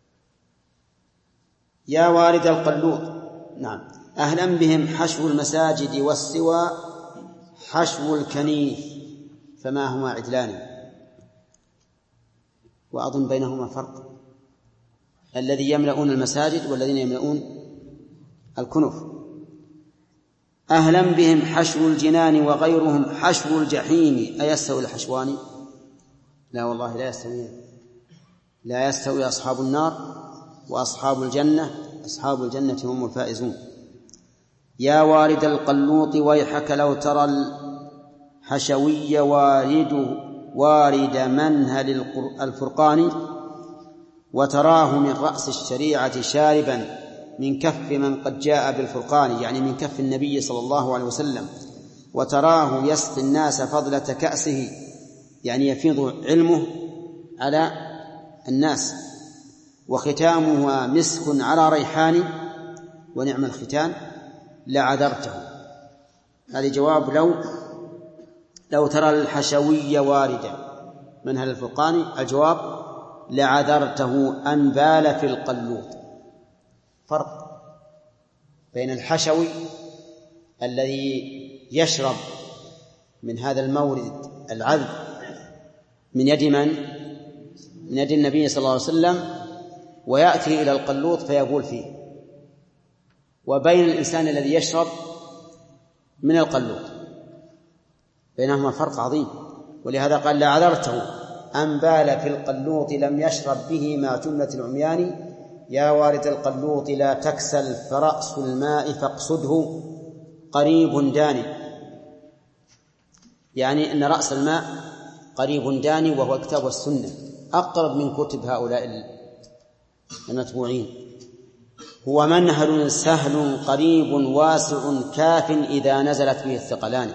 [SPEAKER 2] يا وارد القلوط. نعم. أهلا بهم حشو المساجد والسوى حشو الكنيف فما هما عدلان. وأظن بينهما فرق، الذي يملؤون المساجد والذين يملؤون الكنف. أهلا بهم حشو الجنان وغيرهم حشو الجحيم أيستوي الحشوان؟ لا والله لا يستوي، لا يستوي أصحاب النار وأصحاب الجنة، أصحاب الجنة هم الفائزون. يا وارد القلوط ويحك لو ترى الحشوي وارد وارد منهل الفرقان، وتراه من رأس الشريعة شاربا من كف من قد جاء بالفرقان، يعني من كف النبي صلى الله عليه وسلم. وتراه يسقي الناس فضلة كأسه، يعني يفيض علمه على الناس. وختامها مسك على ريحان ونعم الختان لعذرته. هذا جواب لو لو ترى الحشوي واردا منهل الفرقان، الجواب لعذرته أن بال في القلوط. فرق بين الحشوي الذي يشرب من هذا المورد العذب من يد من؟ من يد النبي صلى الله عليه وسلم، ويأتي إلى القلوط فيبول فيه، وبين الإنسان الذي يشرب من القلوط، بينهما فرق عظيم. ولهذا قال لعذرته أن بال في القلوط لم يشرب به مع جملة العميان. يا وارد القلوط لا تكسل فرأس الماء فاقصده قريب داني، يعني أن رأس الماء قريب داني، وهو الكتاب والسنة أقرب من كتب هؤلاء المتبوعين. هو منهل سهل قريب واسع كاف إذا نزلت به الثقلان.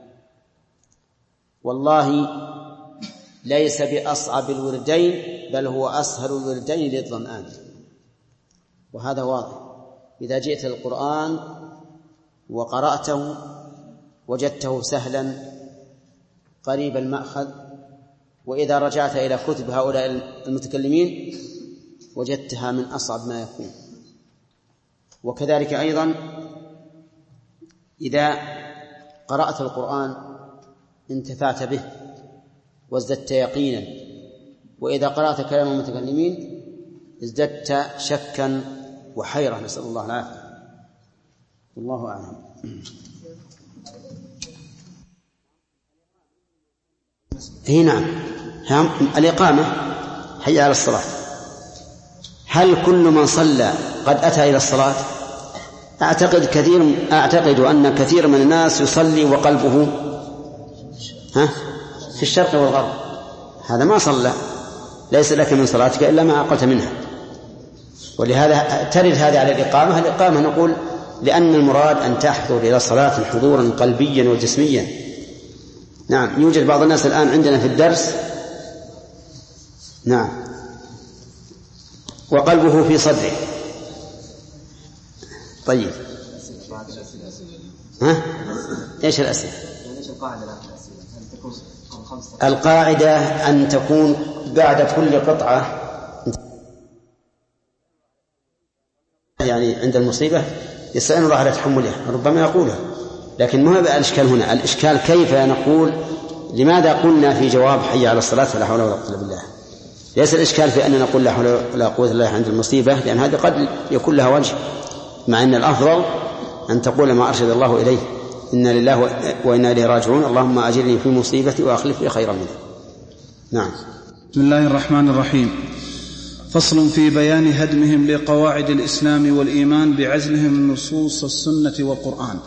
[SPEAKER 2] والله ليس بأصعب الوردين بل هو أسهل الوردين للظمآن. وهذا واضح، إذا جئت القرآن وقرأته وجدته سهلا قريب المأخذ، وإذا رجعت إلى كتب هؤلاء المتكلمين وجدتها من أصعب ما يكون. وكذلك أيضا إذا قرأت القرآن انتفعت به وازددت يقينا، وإذا قرأت كلام المتكلمين ازددت شكا وحيرة، نسأل الله العافية، والله أعلم. هي نعم، الإقامة حي على الصلاة، هل كل من صلى قد أتى إلى الصلاة؟ أعتقد كثير أعتقد أن كثير من الناس يصلي وقلبه ها في الشرق والغرب، هذا ما صلى، ليس لك من صلاتك إلا ما عقلت منها. ولهذا ترد هذه على الإقامة. الإقامة نقول لأن المراد أن تحضر إلى الصلاة حضورا قلبيا وجسميا. نعم، يوجد بعض الناس الآن عندنا في الدرس نعم وقلبه في صدره. طيب ها ايش الأسئلة؟ القاعدة أن تكون بعد كل قطعة، يعني عند المصيبة يستعين الله على تحملها، ربما يقولها، لكن ما هو الإشكال هنا. الإشكال كيف نقول لماذا قلنا في جواب حي على الصلاة فلا حول ولا قوة إلا بالله. ليس الإشكال في أن نقول لا حول ولا قوة إلا بالله عند المصيبة، لأن هذا قد يكون لها وجه، مع أن الأفضل أن تقول ما أرشد الله إليه، إنا لله وإنا إليه راجعون، اللهم أجرني في مصيبتي وأخلف لي خيرا منها. نعم.
[SPEAKER 1] بسم الله الرحمن الرحيم. فصل في بيان هدمهم لقواعد الإسلام والإيمان بعزلهم نصوص السنة والقرآن.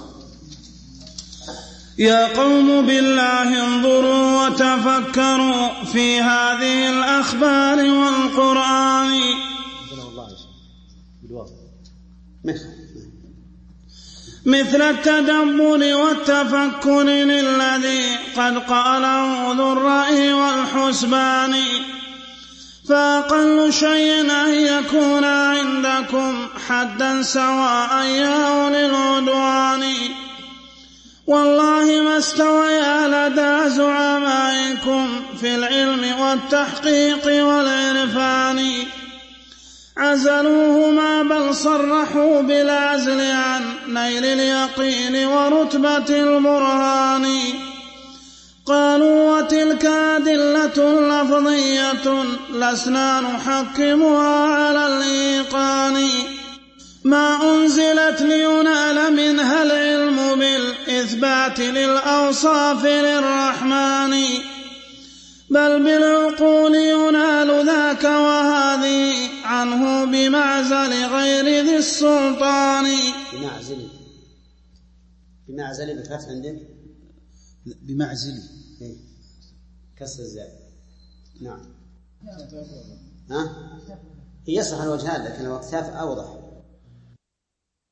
[SPEAKER 4] يا قوم بالله انظروا وتفكروا في هذه الأخبار والقرآن، مثل التدبر والتفكر للذي قد قاله ذو الرأي والحسبان، فأقل شيء أن يكون عندكم حدا سواء يا أولي العدوان، والله ما استويا لدى زعمائكم في العلم والتحقيق والعرفان، عزلوهما بل صرحوا بالعزل عن نيل اليقين ورتبة البرهان، قالوا وتلك أدلة لفظية لسنا نحكمها على الإيقان، ما أنزلت لينال منها العلم بالإثبات للأوصاف للرحمن، بل بالعقول ينال ذاك، وهذه عنه بمعزل غير ذي السلطان.
[SPEAKER 2] بمعزل بمعزل بالفتح عندك
[SPEAKER 1] بمعزل
[SPEAKER 2] إيه؟ كسر الزاي. نعم. ها هي يصح الوجهان، لكن الوقتاف أوضح.